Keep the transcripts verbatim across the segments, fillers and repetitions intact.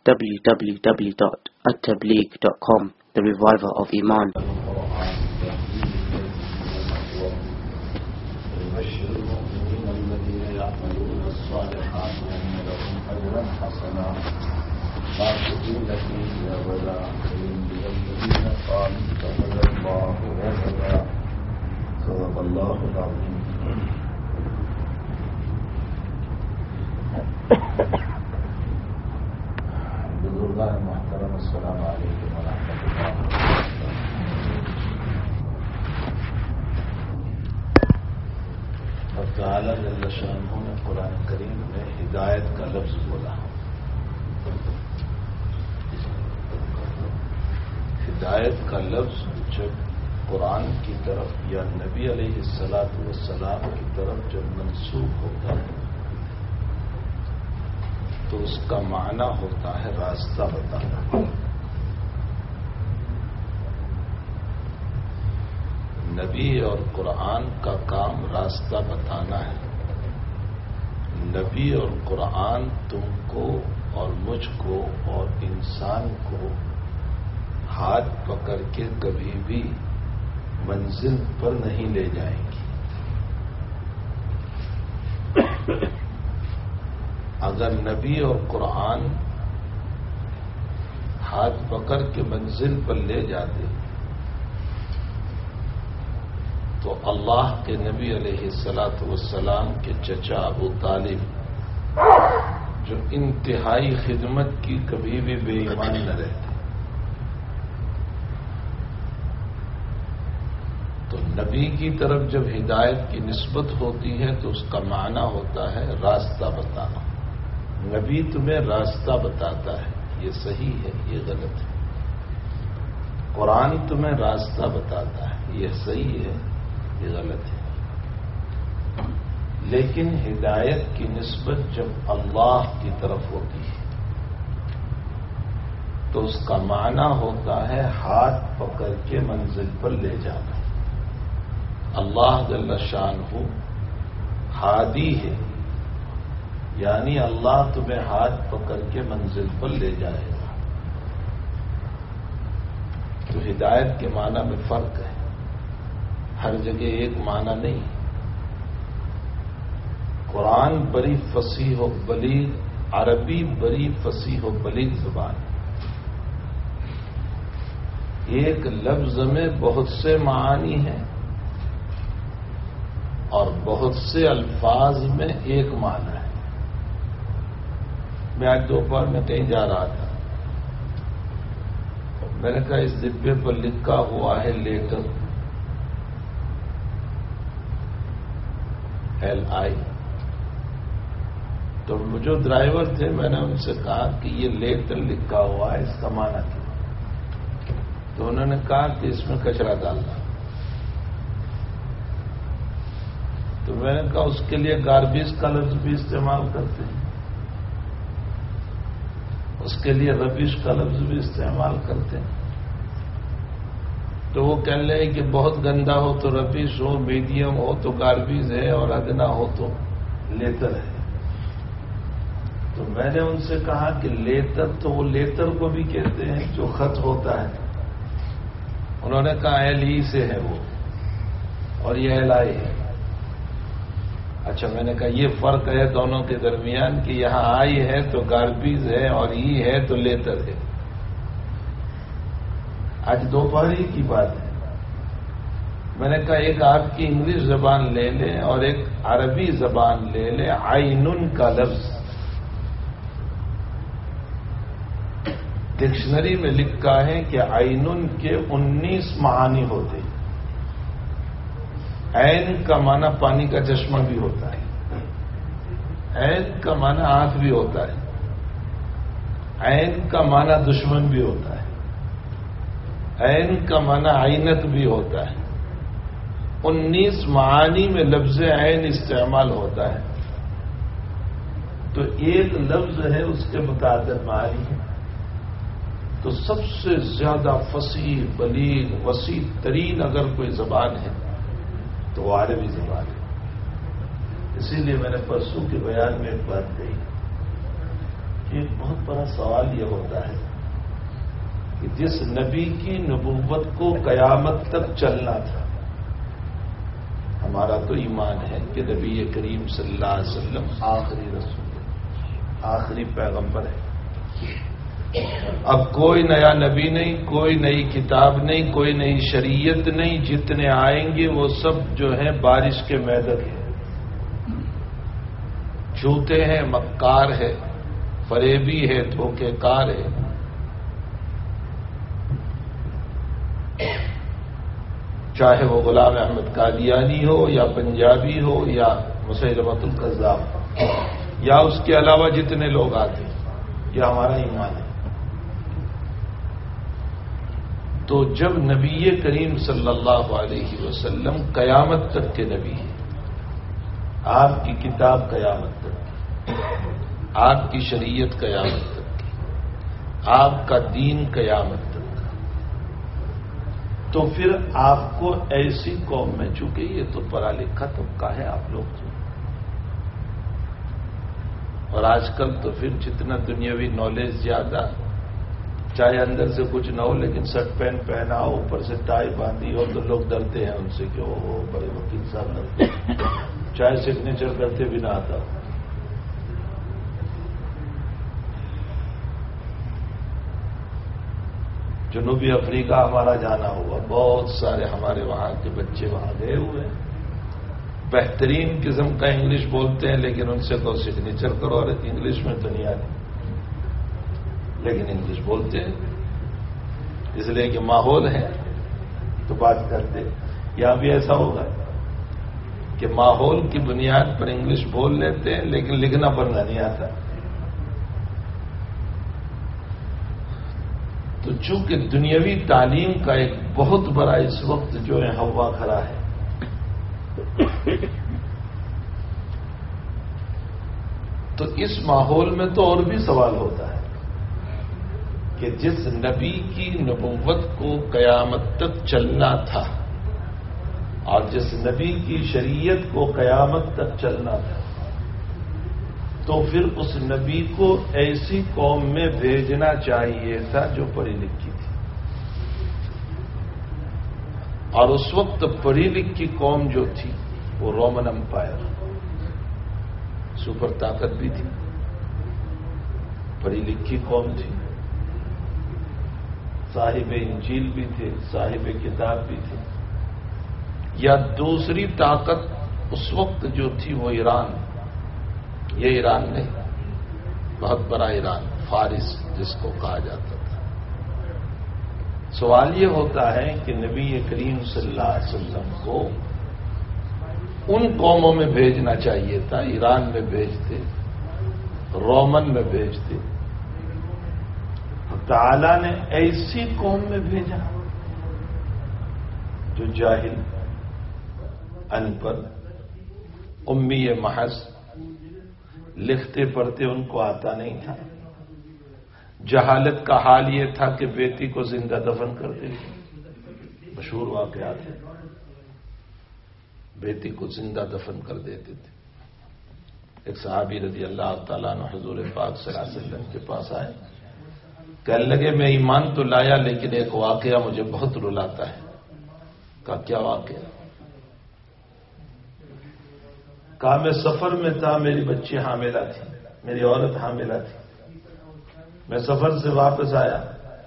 w w w dot at tabligh dot com, the reviver of Iman. صدق اللہ العظیم. بزرگان محترم، السلام علیکم ورحمۃ اللہ. رب تعالیٰ جل شانہ نے قرآن کریم میں ہدایت کا لفظ بولا. ہدایت کا لفظ جب قرآن کی طرف یا نبی علیہ الصلاۃ والسلام کی طرف جب منسوخ ہوتا ہے تو اس کا معنی ہوتا ہے راستہ بتانا. نبی اور قرآن کا کام راستہ بتانا ہے. نبی اور قرآن تم کو اور مجھ کو اور انسان کو ہاتھ پکڑ کے کبھی بھی منزل پر نہیں لے جائیں گی. اگر نبی اور قرآن ہاتھ پکڑ کے منزل پر لے جاتے تو اللہ کے نبی علیہ الصلاۃ والسلام کے چچا ابو طالب جو انتہائی خدمت کی کبھی بھی بے ایمان نہ رہتے. تو نبی کی طرف جب ہدایت کی نسبت ہوتی ہے تو اس کا معنی ہوتا ہے راستہ بتانا. نبی تمہیں راستہ بتاتا ہے، یہ صحیح ہے، یہ غلط ہے. قرآن تمہیں راستہ بتاتا ہے، یہ صحیح ہے، یہ غلط ہے. لیکن ہدایت کی نسبت جب اللہ کی طرف ہوتی ہے تو اس کا معنی ہوتا ہے ہاتھ پکڑ کے منزل پر لے جانا. اللہ جل شانہ ہادی ہے، یعنی اللہ تمہیں ہاتھ پکڑ کے منزل پر لے جائے گا. تو ہدایت کے معنی میں فرق ہے، ہر جگہ ایک معنی نہیں. قرآن بڑی فصیح و بلیغ، عربی بڑی فصیح و بلیغ زبان. ایک لفظ میں بہت سے معانی ہیں اور بہت سے الفاظ میں ایک معنی ہے. میں آج دوپہر میں کہیں جا رہا تھا، میں نے کہا اس ڈبے پر لکھا ہوا ہے لیٹر، ایل آئی. تو جو ڈرائیور تھے میں نے ان سے کہا کہ یہ لیٹر لکھا ہوا ہے، اس کا معنی کیا؟ تو انہوں نے کہا کہ اس میں کچرا ڈالنا. تو میں نے کہا اس کے لیے گاربیج کا لفظ بھی استعمال کرتے ہیں، اس کے لیے ربیش کا لفظ بھی استعمال کرتے ہیں. تو وہ کہنے لگے کہ بہت گندا ہو تو ربیش ہو، میڈیم ہو تو گاربیج ہے، اور ادنا ہو تو لیتر ہے. تو میں نے ان سے کہا کہ لیتر تو وہ لیتر کو بھی کہتے ہیں جو خط ہوتا ہے. انہوں نے کہا ایل ای سے ہے وہ، اور یہ ایل آئی ہے. اچھا، میں نے کہا یہ فرق ہے دونوں کے درمیان کہ یہاں آئی ہے تو گاربیج ہے اور ای ہے تو لیتر ہے. آج دوپہری کی بات ہے. میں نے کہا ایک آپ کی انگلش زبان لے لیں اور ایک عربی زبان لے لیں. عینن کا لفظ ڈکشنری میں لکھا ہے کہ عینن کے انیس معانی ہوتے ہیں. عین کا معنی پانی کا چشمہ بھی ہوتا ہے، عین کا معنی آنکھ بھی ہوتا ہے، عین کا معنی دشمن بھی ہوتا ہے، عین کا معنی عینت بھی ہوتا ہے. انیس معانی میں لفظ عین استعمال ہوتا ہے. تو ایک لفظ ہے، اس کے متعدد معانی ہیں. تو سب سے زیادہ فصیح، بلیغ، وسیع ترین اگر کوئی زبان ہے تو وہ عربی زبان ہے. اسی لیے میں نے پرسوں کے بیان میں ایک بات کہی کہ ایک بہت بڑا سوال یہ ہوتا ہے کہ جس نبی کی نبوت کو قیامت تک چلنا تھا، ہمارا تو ایمان ہے کہ نبی کریم صلی اللہ علیہ وسلم آخری رسول ہے، آخری پیغمبر ہے۔ اب کوئی نیا نبی نہیں، کوئی نئی کتاب نہیں، کوئی نئی شریعت نہیں، جتنے آئیں گے وہ سب جو ہیں بارش کے میدک ہیں، جھوٹے ہیں، مکار ہے، فریبی ہے، دھوکے کار ہے۔ چاہے وہ غلام احمد قادیانی ہو یا پنجابی ہو یا مسیلمۃ الکذاب یا اس کے علاوہ جتنے لوگ آتے ہیں، یہ ہمارا ایمان ہے۔ تو جب نبی کریم صلی اللہ علیہ وسلم قیامت تک کے نبی ہیں، آپ کی کتاب قیامت تک کی، آپ کی شریعت قیامت تک کی، آپ کا دین قیامت تک کا، تو پھر آپ کو ایسی قوم میں، چونکہ یہ تو پڑھا لکھا طبقہ ہے آپ لوگ تو، اور آج کل تو پھر جتنا دنیاوی نالج زیادہ، چاہے اندر سے کچھ نہ ہو لیکن شرٹ پینٹ پہنا ہو، اوپر سے ٹائی باندھی ہو، تو لوگ ڈرتے ہیں ان سے کہ وہ بڑے وکیل صاحب لگتے ہیں، چاہے سگنیچر کرتے بھی نہ آتا۔ جنوبی افریقہ ہمارا جانا ہوا، بہت سارے ہمارے وہاں کے بچے وہاں گئے ہوئے ہیں، بہترین قسم کا انگلش بولتے ہیں، لیکن ان سے تو سگنیچر کرو، اور انگلش میں تو نہیں آتی، لیکن انگلش بولتے ہیں، اس لیے کہ ماحول ہے تو بات کرتے۔ یہاں بھی ایسا ہوگا کہ ماحول کی بنیاد پر انگلش بول لیتے ہیں، لیکن لکھنا پڑھنا نہیں آتا۔ تو چونکہ دنیاوی تعلیم کا ایک بہت بڑا اس وقت جو ہے ہوا کھڑا ہے، تو اس ماحول میں تو اور بھی سوال ہوتا ہے کہ جس نبی کی نبوت کو قیامت تک چلنا تھا اور جس نبی کی شریعت کو قیامت تک چلنا تھا، تو پھر اس نبی کو ایسی قوم میں بھیجنا چاہیے تھا جو پڑھی لکھی تھی، اور اس وقت پڑھی لکھی قوم جو تھی وہ رومن امپائر، سپر طاقت بھی تھی، پڑھی لکھی قوم تھی، صاحب انجیل بھی تھے، صاحب کتاب بھی تھے۔ یا دوسری طاقت اس وقت جو تھی وہ ایران، یہ ایران نہیں، بہت بڑا ایران، فارس جس کو کہا جاتا تھا۔ سوال یہ ہوتا ہے کہ نبی کریم صلی اللہ علیہ وسلم کو ان قوموں میں بھیجنا چاہیے تھا، ایران میں بھیجتے، رومن میں بھیجتے، تعالیٰ نے ایسی قوم میں بھیجا جو جاہل، ان پڑھ، امی محض، لکھتے پڑھتے ان کو آتا نہیں تھا۔ جہالت کا حال یہ تھا کہ بیٹی کو زندہ دفن کر دیتے، مشہور واقعات ہیں، بیٹی کو زندہ دفن کر دیتے تھے۔ ایک صحابی رضی اللہ تعالیٰ عنہ حضور پاک صلی اللہ علیہ وسلم کے پاس آئے، کہنے لگے میں ایمان تو لایا لیکن ایک واقعہ مجھے بہت رلاتا ہے۔ کہا کیا واقعہ؟ کہا میں سفر میں تھا، میری بچی حاملہ تھی، میری عورت حاملہ تھی، میں سفر سے واپس آیا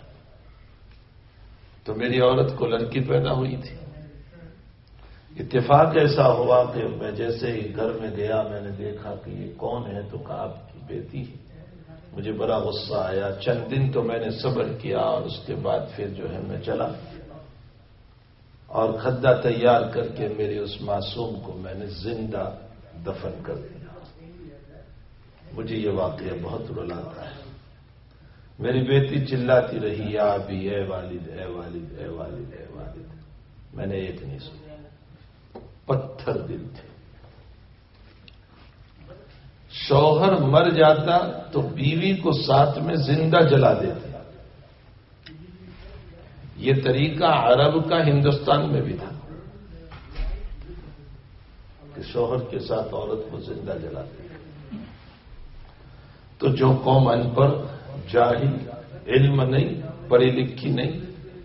تو میری عورت کو لڑکی پیدا ہوئی تھی۔ اتفاق ایسا ہوا کہ میں جیسے ہی گھر میں گیا میں نے دیکھا کہ یہ کون ہے، تو کہا آپ کی بیٹی ہے۔ مجھے بڑا غصہ آیا، چند دن تو میں نے صبر کیا اور اس کے بعد پھر جو ہے میں چلا اور کھدا تیار کر کے میری اس معصوم کو میں نے زندہ دفن کر دیا۔ مجھے یہ واقعہ بہت رلاتا ہے۔ میری بیٹی چلاتی رہی یا ابھی اے والد اے والد اے والد اے والد، میں نے ایک نہیں سنا، پتھر دل تھے۔ شوہر مر جاتا تو بیوی کو ساتھ میں زندہ جلا دیتے، یہ طریقہ عرب کا ہندوستان میں بھی تھا کہ شوہر کے ساتھ عورت کو زندہ جلا دیتے۔ تو جو قوم ان پڑھ، جاہل، علم نہیں، پڑھی لکھی نہیں،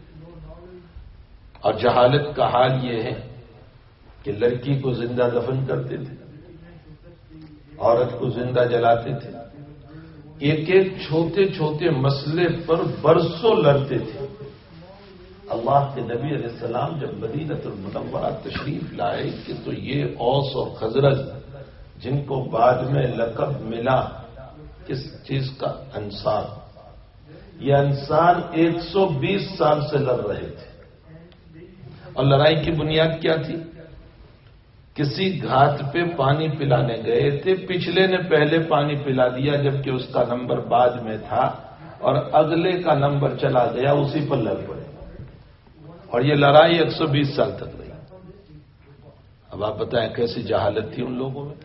اور جہالت کا حال یہ ہے کہ لڑکی کو زندہ دفن کرتے تھے، عورت کو زندہ جلاتے تھے، ایک ایک چھوٹے چھوٹے مسئلے پر برسوں لڑتے تھے۔ اللہ کے نبی علیہ السلام جب مدینہ المنورہ تشریف لائے کہ تو یہ اوس اور خزرج جن کو بعد میں لقب ملا کس چیز کا، انصار، یہ انصار ایک سو بیس سال سے لڑ رہے تھے، اور لڑائی کی بنیاد کیا تھی؟ کسی گھاٹ پہ پانی پلانے گئے تھے، پچھلے نے پہلے پانی پلا دیا جبکہ اس کا نمبر بعد میں تھا، اور اگلے کا نمبر چلا گیا، اسی پر لڑ پڑے، اور یہ لڑائی ایک سو بیس سال تک رہی۔ اب آپ بتائیں کیسی جہالت تھی ان لوگوں میں؟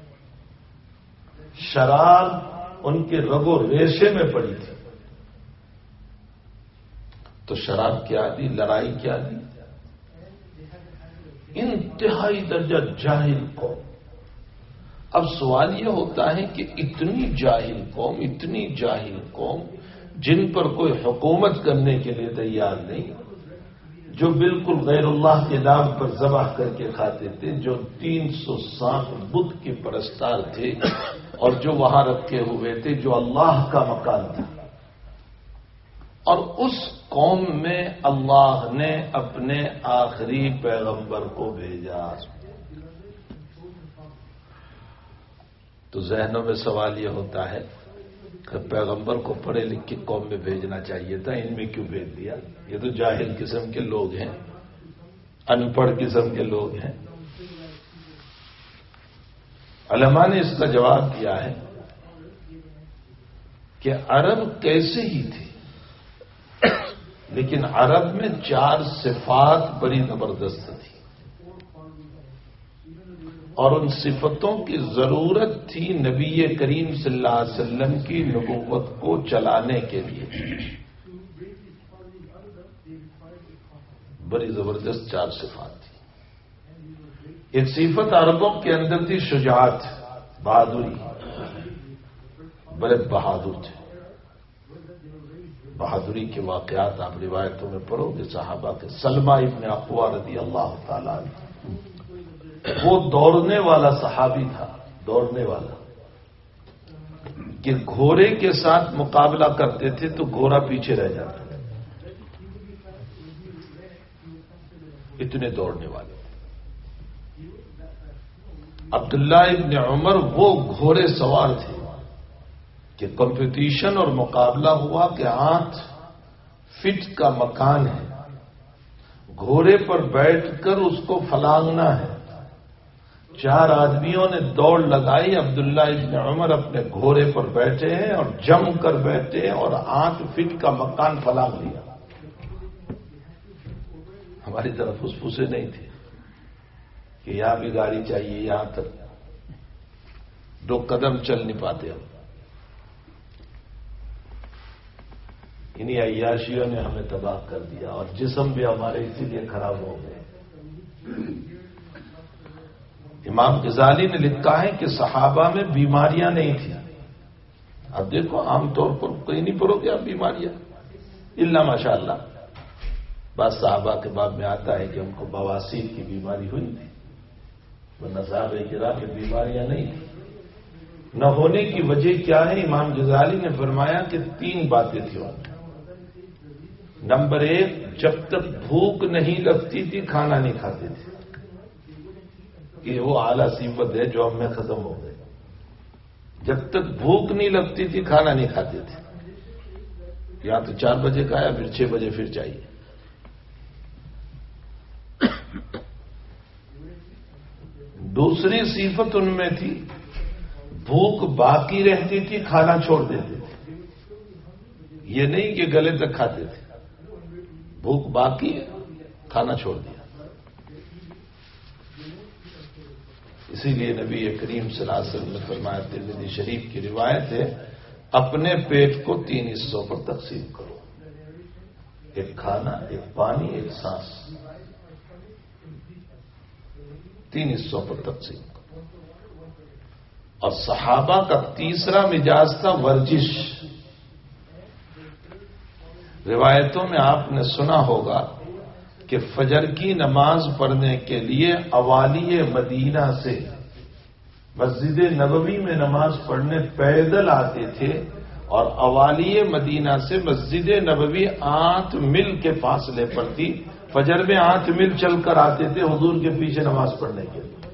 شراب ان کے رگو ریشے میں پڑی تھی، تو شراب کیا دی، لڑائی کیا دی؟ انتہائی درجہ جاہل قوم۔ اب سوال یہ ہوتا ہے کہ اتنی جاہل قوم، اتنی جاہل قوم جن پر کوئی حکومت کرنے کے لیے تیار نہیں، جو بالکل غیر اللہ کے نام پر ذبح کر کے کھاتے تھے، جو تین سو ساٹھ بت کے پرستار تھے، اور جو وہاں رکھے ہوئے تھے جو اللہ کا مکان تھا، اور اس قوم میں اللہ نے اپنے آخری پیغمبر کو بھیجا۔ تو ذہنوں میں سوال یہ ہوتا ہے کہ پیغمبر کو پڑھے لکھے قوم میں بھیجنا چاہیے تھا، ان میں کیوں بھیج دیا؟ یہ تو جاہل قسم کے لوگ ہیں، ان پڑھ قسم کے لوگ ہیں۔ علماء نے اس کا جواب دیا ہے کہ عرب کیسے ہی تھے، لیکن عرب میں چار صفات بڑی زبردست تھی، اور ان صفتوں کی ضرورت تھی نبی کریم صلی اللہ علیہ وسلم کی نبوت کو چلانے کے لیے۔ بڑی زبردست چار صفات تھی۔ ایک صفت عربوں کے اندر تھی شجاعت، بہادری، بڑے بہادر تھے۔ بہادری کے واقعات آپ روایتوں میں پڑھو گے صحابہ کے۔ سلمہ ابن اقوا رضی اللہ تعالیٰ عنہ، وہ دوڑنے والا صحابی تھا، دوڑنے والا، کہ گھوڑے کے ساتھ مقابلہ کرتے تھے تو گھوڑا پیچھے رہ جاتا، اتنے دوڑنے والے۔ عبداللہ ابن عمر وہ گھوڑے سوار تھے کہ کمپٹیشن اور مقابلہ ہوا کہ آٹھ فٹ کا مکان ہے، گھوڑے پر بیٹھ کر اس کو پھلانگنا ہے۔ چار آدمیوں نے دوڑ لگائی، عبداللہ ابن عمر اپنے گھوڑے پر بیٹھے ہیں اور جم کر بیٹھے ہیں اور آٹھ فٹ کا مکان پھلانگ لیا۔ ہماری طرف فسفوسے نہیں تھے کہ یہاں بھی گاڑی چاہیے، یہاں تک دو قدم چل نہیں پاتے ہم۔ انہی عیاشیوں نے ہمیں تباہ کر دیا، اور جسم بھی ہمارے اسی لیے خراب ہو گئے۔ امام غزالی نے لکھا ہے کہ صحابہ میں بیماریاں نہیں تھیں۔ اب دیکھو عام طور پر کہیں نہیں پڑھو گے آپ بیماریاں، الا ماشاء اللہ بعض صحابہ کے باب میں آتا ہے کہ ہم کو بواسیر کی بیماری ہوئی تھی، ورنہ صحابہ کرام میں بیماریاں نہیں تھیں۔ نہ ہونے کی وجہ کیا ہے؟ امام غزالی نے فرمایا کہ تین باتیں تھیں ان میں۔ نمبر ایک، جب تک بھوک نہیں لگتی تھی کھانا نہیں کھاتے تھے، کہ وہ اعلیٰ صفت ہے جو ہم میں ختم ہو گئے۔ جب تک بھوک نہیں لگتی تھی کھانا نہیں کھاتے تھے، یا تو چار بجے کھایا پھر چھ بجے پھر چاہیے۔ دوسری صفت ان میں تھی، بھوک باقی رہتی تھی کھانا چھوڑ دیتے تھے، یہ نہیں کہ گلے تک کھاتے تھے، بھوک باقی ہے کھانا چھوڑ دیا۔ اسی لیے نبی کریم صلی اللہ علیہ وسلم نے فرمایا، ترمذی شریف کی روایت ہے، اپنے پیٹ کو تین حصوں پر تقسیم کرو، ایک کھانا، ایک پانی، ایک سانس، تین حصوں پر تقسیم کرو۔ اور صحابہ کا تیسرا مزاج تھا ورزش. روایتوں میں آپ نے سنا ہوگا کہ فجر کی نماز پڑھنے کے لیے اوالی مدینہ سے مسجد نبوی میں نماز پڑھنے پیدل آتے تھے، اور اوالی مدینہ سے مسجد نبوی آٹھ میل کے فاصلے پر تھی. فجر میں آٹھ میل چل کر آتے تھے حضور کے پیچھے نماز پڑھنے کے لیے.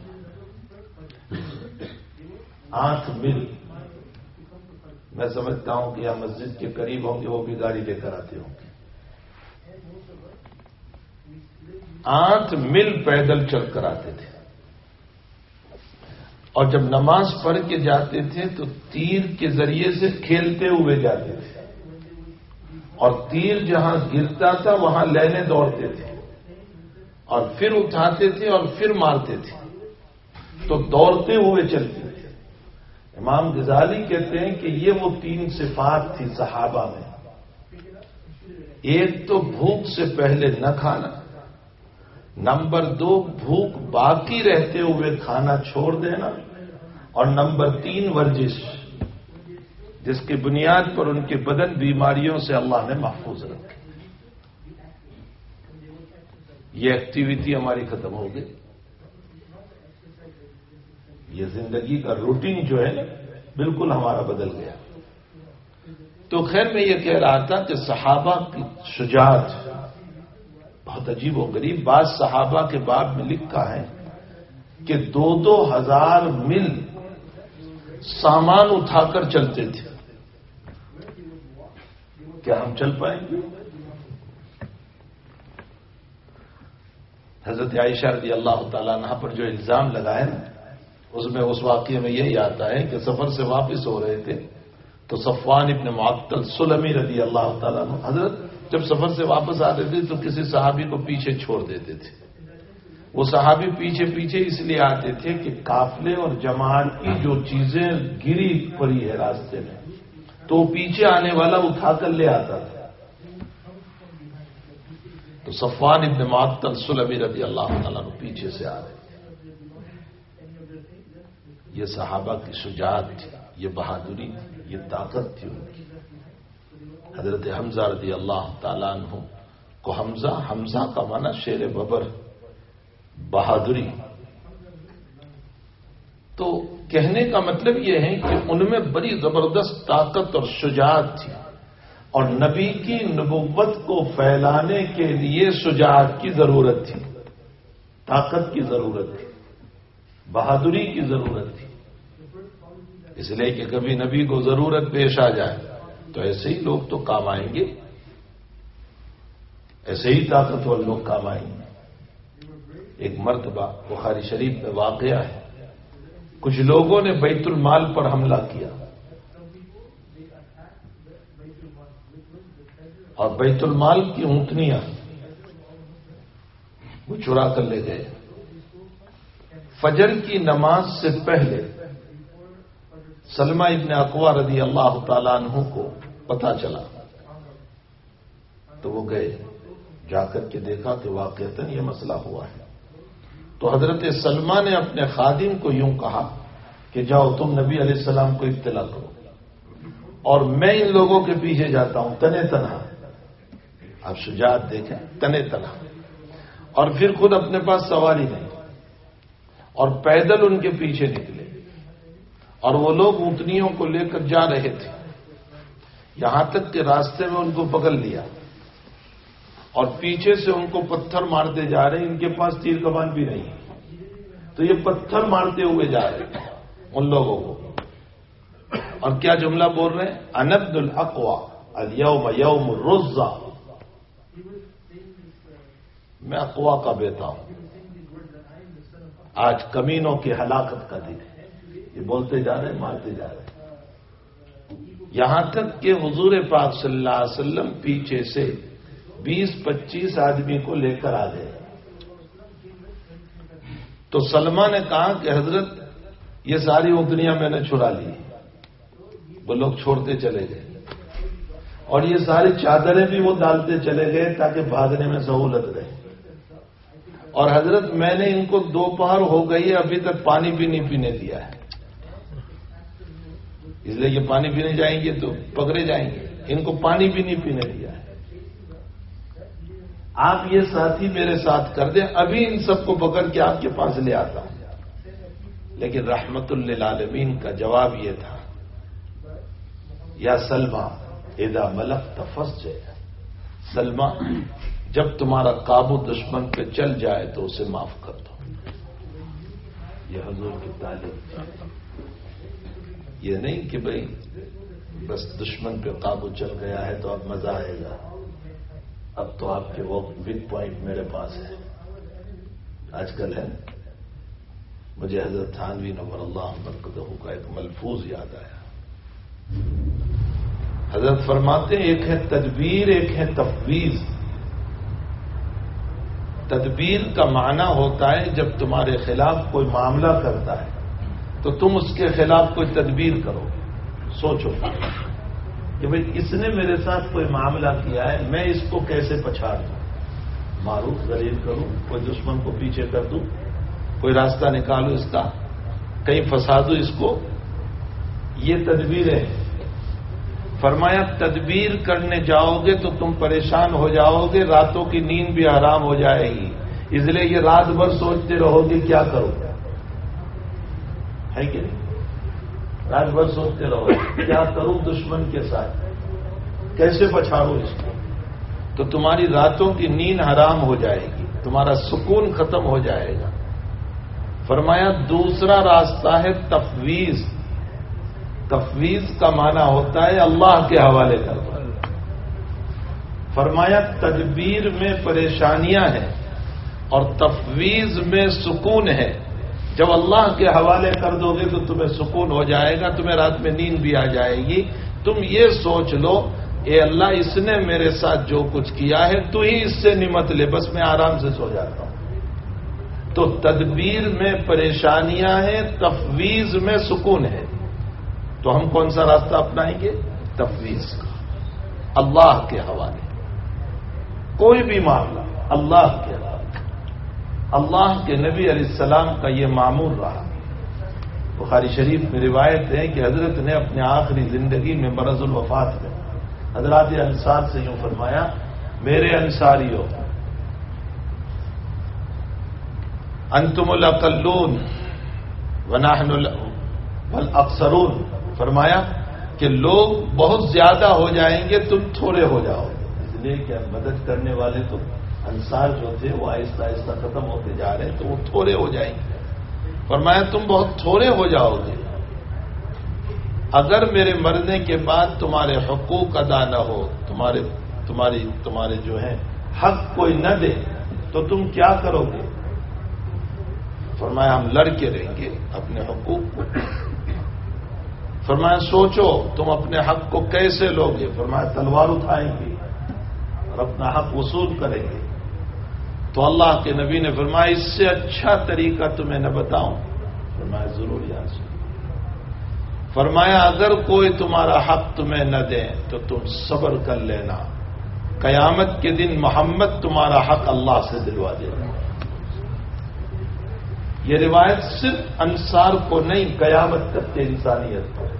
آٹھ میل. میں سمجھتا ہوں کہ یا مسجد کے قریب ہوں گے، وہ بھی گاڑی لے کر آتے ہوں گے. آٹھ میل پیدل چل کر آتے تھے، اور جب نماز پڑھ کے جاتے تھے تو تیر کے ذریعے سے کھیلتے ہوئے جاتے تھے، اور تیر جہاں گرتا تھا وہاں لینے دوڑتے تھے، اور پھر اٹھاتے تھے اور پھر مارتے تھے، تو دوڑتے ہوئے چلتے تھے. امام غزالی کہتے ہیں کہ یہ وہ تین صفات تھی صحابہ میں. ایک تو بھوک سے پہلے نہ کھانا، نمبر دو بھوک باقی رہتے ہوئے کھانا چھوڑ دینا، اور نمبر تین ورزش، جس کی بنیاد پر ان کے بدن بیماریوں سے اللہ نے محفوظ رکھے. یہ ایکٹیویٹی ہماری ختم ہو گئی. یہ زندگی کا روٹین جو ہے نا بالکل ہمارا بدل گیا. تو خیر میں یہ کہہ رہا تھا کہ صحابہ کی شجاعت بہت عجیب و غریب. بعض صحابہ کے باب میں لکھا ہے کہ دو دو ہزار میل سامان اٹھا کر چلتے تھے. کیا ہم چل پائیں گے؟ حضرت عائشہ رضی اللہ تعالیٰ عنہ پر جو الزام لگائے نا، اس میں اس واقعے میں یہی آتا ہے کہ سفر سے واپس ہو رہے تھے تو صفوان ابن معطل سلمی رضی اللہ تعالیٰ عنہ حضرت جب سفر سے واپس آتے تھے تو کسی صحابی کو پیچھے چھوڑ دیتے تھے. وہ صحابی پیچھے پیچھے اس لیے آتے تھے کہ قافلے اور جماعت کی جو چیزیں گری پڑی ہے راستے میں تو پیچھے آنے والا اٹھا کر لے آتا تھا. تو صفوان ابن معطل سلمی رضی اللہ تعالیٰ عنہ پیچھے سے آ رہے. یہ صحابہ کی شجاعت تھی، یہ بہادری تھی، یہ طاقت تھی ان کی. حضرت حمزہ رضی اللہ تعالیٰ عنہ کو حمزہ حمزہ کا معنی شیر ببر، بہادری. تو کہنے کا مطلب یہ ہے کہ ان میں بڑی زبردست طاقت اور شجاعت تھی، اور نبی کی نبوت کو پھیلانے کے لیے شجاعت کی ضرورت تھی، طاقت کی ضرورت تھی، بہادری کی ضرورت تھی. اس لیے کہ کبھی نبی کو ضرورت پیش آ جائے تو ایسے ہی لوگ تو کام آئیں گے، ایسے ہی طاقتور لوگ کام آئیں گے. ایک مرتبہ بخاری شریف میں واقعہ ہے، کچھ لوگوں نے بیت المال پر حملہ کیا اور بیت المال کی اونٹنیاں وہ چرا کر لے گئے. فجر کی نماز سے پہلے سلمہ ابن اقوا رضی اللہ تعالیٰ عنہ کو پتہ چلا تو وہ گئے، جا کر کے دیکھا کہ واقعتاً یہ مسئلہ ہوا ہے. تو حضرت سلمہ نے اپنے خادم کو یوں کہا کہ جاؤ تم نبی علیہ السلام کو اطلاع کرو، اور میں ان لوگوں کے پیچھے جاتا ہوں تنے تنہا. آپ شجاعت دیکھیں، تنے تنہا، اور پھر خود اپنے پاس سواری نہیں، اور پیدل ان کے پیچھے نکلے. اور وہ لوگ اونٹنیوں کو لے کر جا رہے تھے، یہاں تک کہ راستے میں ان کو پکڑ لیا اور پیچھے سے ان کو پتھر مارتے جا رہے. ان کے پاس تیر کمان بھی نہیں، تو یہ پتھر مارتے ہوئے جا رہے ان لوگوں کو. اور کیا جملہ بول رہے ہیں؟ انبد الاقوا الیوم یوم الرزہ، میں اقوا کا بیٹا ہوں، آج کمینوں کی ہلاکت کا دن ہے. یہ بولتے جا رہے ہیں، مارتے جا رہے ہیں، یہاں تک کہ حضور پاک صلی اللہ علیہ وسلم پیچھے سے بیس پچیس آدمی کو لے کر آ گئے. تو سلمہ نے کہا کہ حضرت یہ ساری اونٹنیاں میں نے چھڑا لی. وہ لوگ چھوڑتے چلے گئے، اور یہ ساری چادریں بھی وہ ڈالتے چلے گئے تاکہ بھاگنے میں سہولت رہے. اور حضرت میں نے ان کو دوپہر ہو گئی ہے ابھی تک پانی بھی نہیں پینے دیا ہے. اس لیے یہ پانی پینے جائیں گے تو پکڑے جائیں گے. ان کو پانی بھی نہیں پینے دیا ہے. آپ یہ ساتھی میرے ساتھ کر دیں, ابھی ان سب کو پکڑ کے آپ کے پاس لے آتا ہوں. لیکن رحمت للعالمین کا جواب یہ تھا, یا سلمہ اذا ملکت فاسجد. سلمہ جب تمہارا قابو دشمن پہ چل جائے تو اسے معاف کر دو. یہ حضور کی تعلیم. یہ نہیں کہ بھئی بس دشمن پہ قابو چل گیا ہے تو اب مزہ آئے گا, اب تو آپ کے وہ ویک پوائنٹ میرے پاس ہے. آج کل ہے, مجھے حضرت تھانوی نور اللہ برکتہ کا ایک ملفوظ یاد آیا. حضرت فرماتے ہیں ایک ہے تدبیر, ایک ہے تفویض. تدبیر کا معنی ہوتا ہے جب تمہارے خلاف کوئی معاملہ کرتا ہے تو تم اس کے خلاف کوئی تدبیر کرو. سوچو کہ بھئی اس نے میرے ساتھ کوئی معاملہ کیا ہے, میں اس کو کیسے پچھاڑ دوں, ماروں, ذلیل کروں, کوئی دشمن کو پیچھے کر دوں, کوئی راستہ نکالو اس کا, کہیں پھنسا دو اس کو. یہ تدبیر ہے. فرمایا تدبیر کرنے جاؤ گے تو تم پریشان ہو جاؤ گے, راتوں کی نیند بھی حرام ہو جائے گی. اس لیے یہ رات بھر سوچتے رہو گے کیا کرو, ہے کہ نہیں؟ رات بھر سوچتے رہو کیا کروں دشمن کے ساتھ, کیسے پچھاڑوں اس کو. تو تمہاری راتوں کی نیند حرام ہو جائے گی, تمہارا سکون ختم ہو جائے گا. فرمایا دوسرا راستہ ہے تفویض. تفویض کا معنی ہوتا ہے اللہ کے حوالے کر دو. فرمایا تدبیر میں پریشانیاں ہیں اور تفویض میں سکون ہے. جب اللہ کے حوالے کر دو گے تو تمہیں سکون ہو جائے گا, تمہیں رات میں نیند بھی آ جائے گی. تم یہ سوچ لو اے اللہ اس نے میرے ساتھ جو کچھ کیا ہے تو ہی اس سے نمٹ لے, بس میں آرام سے سو جاتا ہوں. تو تدبیر میں پریشانیاں ہیں, تفویض میں سکون ہے. تو ہم کون سا راستہ اپنائیں گے؟ تفویض کا, اللہ کے حوالے. کوئی بھی معاملہ اللہ کے حوالے. اللہ کے نبی علیہ السلام کا یہ معمول رہا. بخاری شریف میں روایت ہے کہ حضرت نے اپنے آخری زندگی میں مرض الوفات میں حضرات انصار سے یوں فرمایا, میرے انصاریوں, انتم الاقلون ونحن والاکثرون. فرمایا کہ لوگ بہت زیادہ ہو جائیں گے, تم تھوڑے ہو جاؤ گے. اس لیے کہ مدد کرنے والے تو انصار جو تھے وہ آہستہ آہستہ ختم ہوتے جا رہے ہیں, تو وہ تھوڑے ہو جائیں گے. فرمایا تم بہت تھوڑے ہو جاؤ گے. اگر میرے مرنے کے بعد تمہارے حقوق ادا نہ ہو, تمہارے تمہاری تمہارے جو ہیں حق کوئی نہ دے, تو تم کیا کرو گے؟ فرمایا ہم لڑ کے رہیں گے اپنے حقوق کو. فرمایا سوچو تم اپنے حق کو کیسے لو گے؟ فرمایا تلوار اٹھائیں گے اور اپنا حق وصول کریں گے. تو اللہ کے نبی نے فرمایا اس سے اچھا طریقہ تمہیں نہ بتاؤں؟ فرمایا ضرور یا رسول. فرمایا اگر کوئی تمہارا حق تمہیں نہ دے تو تم صبر کر لینا, قیامت کے دن محمد تمہارا حق اللہ سے دلوا دے گا. یہ روایت صرف انصار کو نہیں, قیامت تک کے انسانیت پر,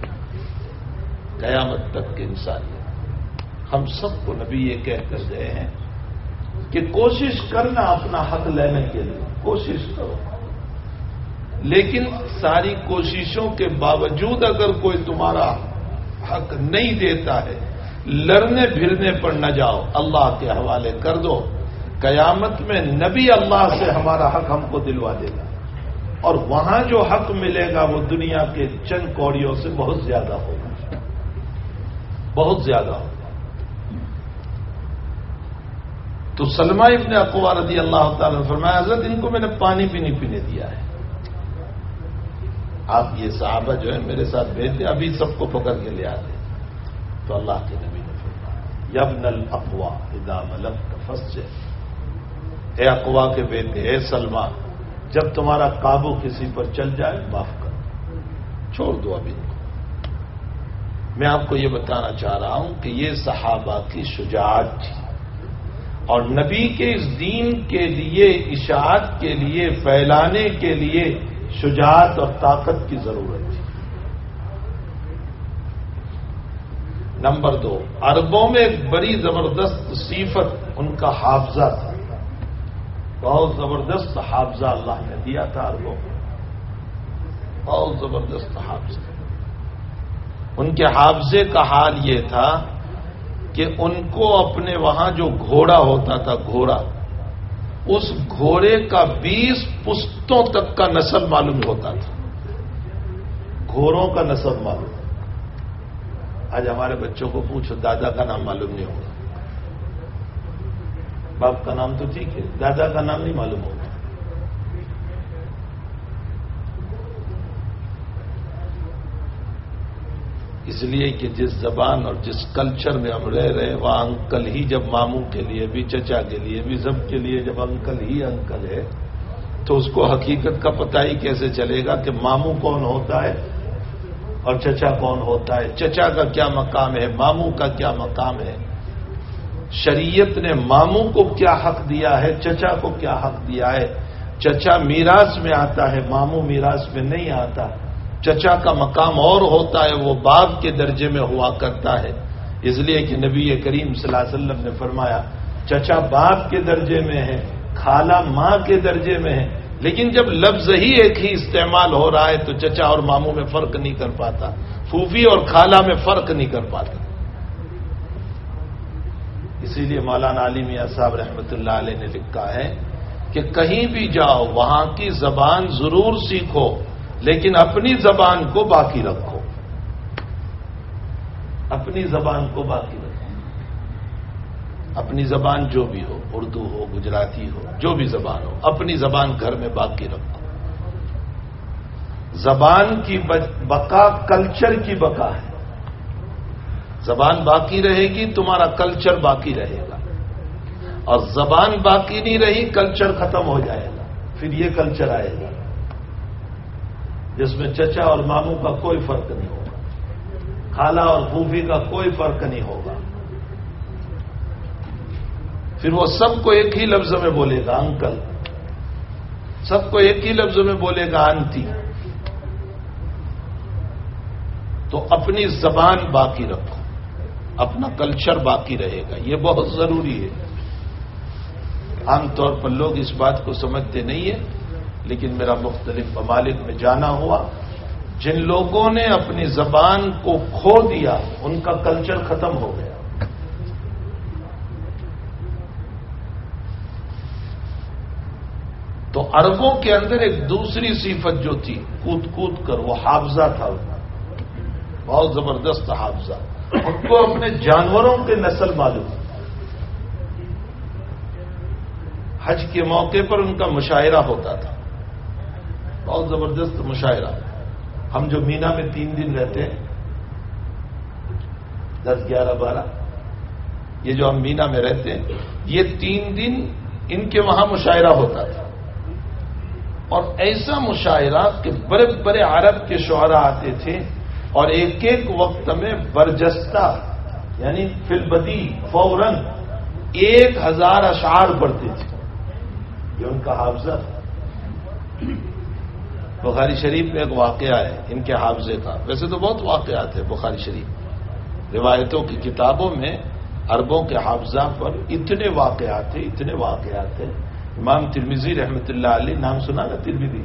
قیامت تک کے انسانیت. ہم سب کو نبی یہ کہہ کر گئے ہیں کہ کوشش کرنا اپنا حق لینے کے لیے, کوشش کرو. لیکن ساری کوششوں کے باوجود اگر کوئی تمہارا حق نہیں دیتا ہے, لڑنے پھرنے پر نہ جاؤ, اللہ کے حوالے کر دو. قیامت میں نبی اللہ سے ہمارا حق ہم کو دلوا دے گا, اور وہاں جو حق ملے گا وہ دنیا کے چند کوڑیوں سے بہت زیادہ ہوگا, بہت زیادہ ہوگا. تو سلمہ ابن اقوا رضی اللہ تعالیٰ نے فرمایا حضرت ان کو میں نے پانی بھی نہیں پینے دیا ہے, آپ یہ صحابہ جو ہے میرے ساتھ بھیجتے, ابھی سب کو پکڑ کے لے آتے. تو اللہ کے نبی نے فرمایا یا ابن الاقوا اذا ملکت فاسجد. اے اقوا کے بیٹے, اے سلمہ, جب تمہارا قابو کسی پر چل جائے معاف کر, چھوڑ دو ابھی ان کو. میں آپ کو یہ بتانا چاہ رہا ہوں کہ یہ صحابہ کی شجاعت تھی, اور نبی کے اس دین کے لیے, اشاعت کے لیے, پھیلانے کے لیے شجاعت اور طاقت کی ضرورت تھی. نمبر دو، عربوں میں ایک بڑی زبردست صفت ان کا حافظہ تھا، بہت زبردست حافظہ اللہ نے دیا تھا عربوں کو، بہت زبردست حافظہ۔ ان کے حافظے کا حال یہ تھا کہ ان کو اپنے وہاں جو گھوڑا ہوتا تھا، گھوڑا، اس گھوڑے کا بیس پشتوں تک کا نسل معلوم ہوتا تھا، گھوڑوں کا نسل معلوم۔ آج ہمارے بچوں کو پوچھو، دادا کا نام معلوم نہیں ہوگا، باپ کا نام تو ٹھیک ہے، دادا کا نام نہیں معلوم ہوگا۔ اس لیے کہ جس زبان اور جس کلچر میں ہم رہ رہے ہیں، وہاں انکل ہی جب ماموں کے لیے بھی، چچا کے لیے بھی، سب کے لیے جب انکل ہی انکل ہے، تو اس کو حقیقت کا پتہ ہی کیسے چلے گا کہ ماموں کون ہوتا ہے اور چچا کون ہوتا ہے، چچا کا کیا مقام ہے، ماموں کا کیا مقام ہے، شریعت نے ماموں کو کیا حق دیا ہے، چچا کو کیا حق دیا ہے۔ چچا میراث میں آتا ہے، ماموں میراث میں نہیں آتا۔ چچا کا مقام اور ہوتا ہے، وہ باپ کے درجے میں ہوا کرتا ہے، اس لیے کہ نبی کریم صلی اللہ علیہ وسلم نے فرمایا چچا باپ کے درجے میں ہے، خالہ ماں کے درجے میں ہے، لیکن جب لفظ ہی ایک ہی استعمال ہو رہا ہے تو چچا اور ماموں میں فرق نہیں کر پاتا، پھوپھی اور خالہ میں فرق نہیں کر پاتا۔ اسی لیے مولانا علی میاں صاحب رحمۃ اللہ علیہ نے لکھا ہے کہ کہیں بھی جاؤ وہاں کی زبان ضرور سیکھو، لیکن اپنی زبان کو باقی رکھو، اپنی زبان کو باقی رکھو۔ اپنی زبان جو بھی ہو، اردو ہو، گجراتی ہو، جو بھی زبان ہو، اپنی زبان گھر میں باقی رکھو۔ زبان کی بقا کلچر کی بقا ہے، زبان باقی رہے گی تمہارا کلچر باقی رہے گا، اور زبان باقی نہیں رہی کلچر ختم ہو جائے گا، پھر یہ کلچر آئے گا جس میں چچا اور ماموں کا کوئی فرق نہیں ہوگا، خالہ اور پھوپھی کا کوئی فرق نہیں ہوگا، پھر وہ سب کو ایک ہی لفظ میں بولے گا انکل، سب کو ایک ہی لفظ میں بولے گا آنٹی۔ تو اپنی زبان باقی رکھو، اپنا کلچر باقی رہے گا، یہ بہت ضروری ہے۔ عام طور پر لوگ اس بات کو سمجھتے نہیں ہیں، لیکن میرا مختلف ممالک میں جانا ہوا، جن لوگوں نے اپنی زبان کو کھو دیا ان کا کلچر ختم ہو گیا۔ تو عربوں کے اندر ایک دوسری صفت جو تھی، کود کود کر، وہ حافظہ تھا، بہت زبردست حافظہ۔ ان کو اپنے جانوروں کے نسل معلوم، حج کے موقع پر ان کا مشاعرہ ہوتا تھا، بہت زبردست مشاعرہ۔ ہم جو مینا میں تین دن رہتے ہیں، دس گیارہ بارہ، یہ جو ہم مینا میں رہتے ہیں، یہ تین دن ان کے وہاں مشاعرہ ہوتا تھا، اور ایسا مشاعرہ کہ بڑے بڑے عرب کے شعراء آتے تھے اور ایک ایک وقت میں برجستہ یعنی فی البدی فوراً ایک ہزار اشعار پڑھتے تھے، یہ ان کا حافظہ تھا۔ بخاری شریف میں ایک واقعہ ہے ان کے حافظے کا، ویسے تو بہت واقعات ہیں بخاری شریف، روایتوں کی کتابوں میں عربوں کے حافظہ پر اتنے واقعات ہیں، اتنے واقعات ہیں۔ امام ترمذی رحمۃ اللہ علیہ، نام سنا نا ترمذی؟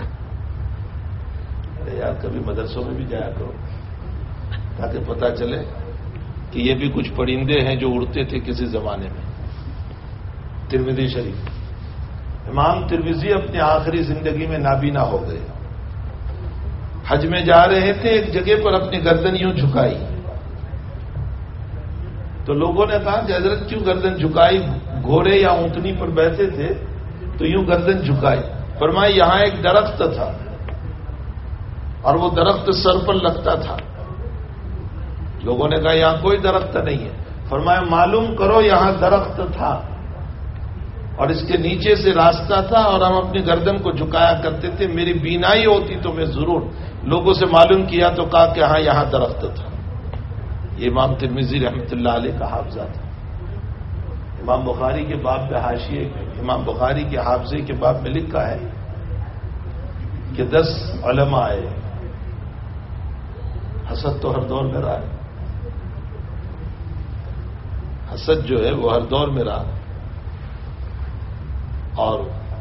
ارے یار کبھی مدرسوں میں بھی جایا کرو تاکہ پتہ چلے کہ یہ بھی کچھ پرندے ہیں جو اڑتے تھے کسی زمانے میں۔ ترمذی شریف، امام ترمذی اپنی آخری زندگی میں نابینا ہو گئے، حج میں جا رہے تھے، ایک جگہ پر اپنی گردن یوں جھکائی، تو لوگوں نے کہا کہ حضرت کیوں گردن جھکائی؟ گھوڑے یا اونٹنی پر بیٹھے تھے تو یوں گردن جھکائی۔ فرمایا یہاں ایک درخت تھا اور وہ درخت سر پر لگتا تھا۔ لوگوں نے کہا یہاں کوئی درخت نہیں ہے۔ فرمایا معلوم کرو یہاں درخت تھا اور اس کے نیچے سے راستہ تھا اور ہم اپنی گردن کو جھکایا کرتے تھے، میری بینائی ہوتی تو میں ضرور لوگوں سے معلوم کیا تو کہا کہ ہاں یہاں درخت تھا۔ یہ امام ترمذی رحمۃ اللہ علیہ کا حافظہ تھا۔ امام بخاری کے باب میں حاشیے میں، امام بخاری کے حافظے کے باب میں لکھا ہے کہ دس علماء آئے، حسد تو ہر دور میں رہا ہے، حسد جو ہے وہ ہر دور میں رہا، اور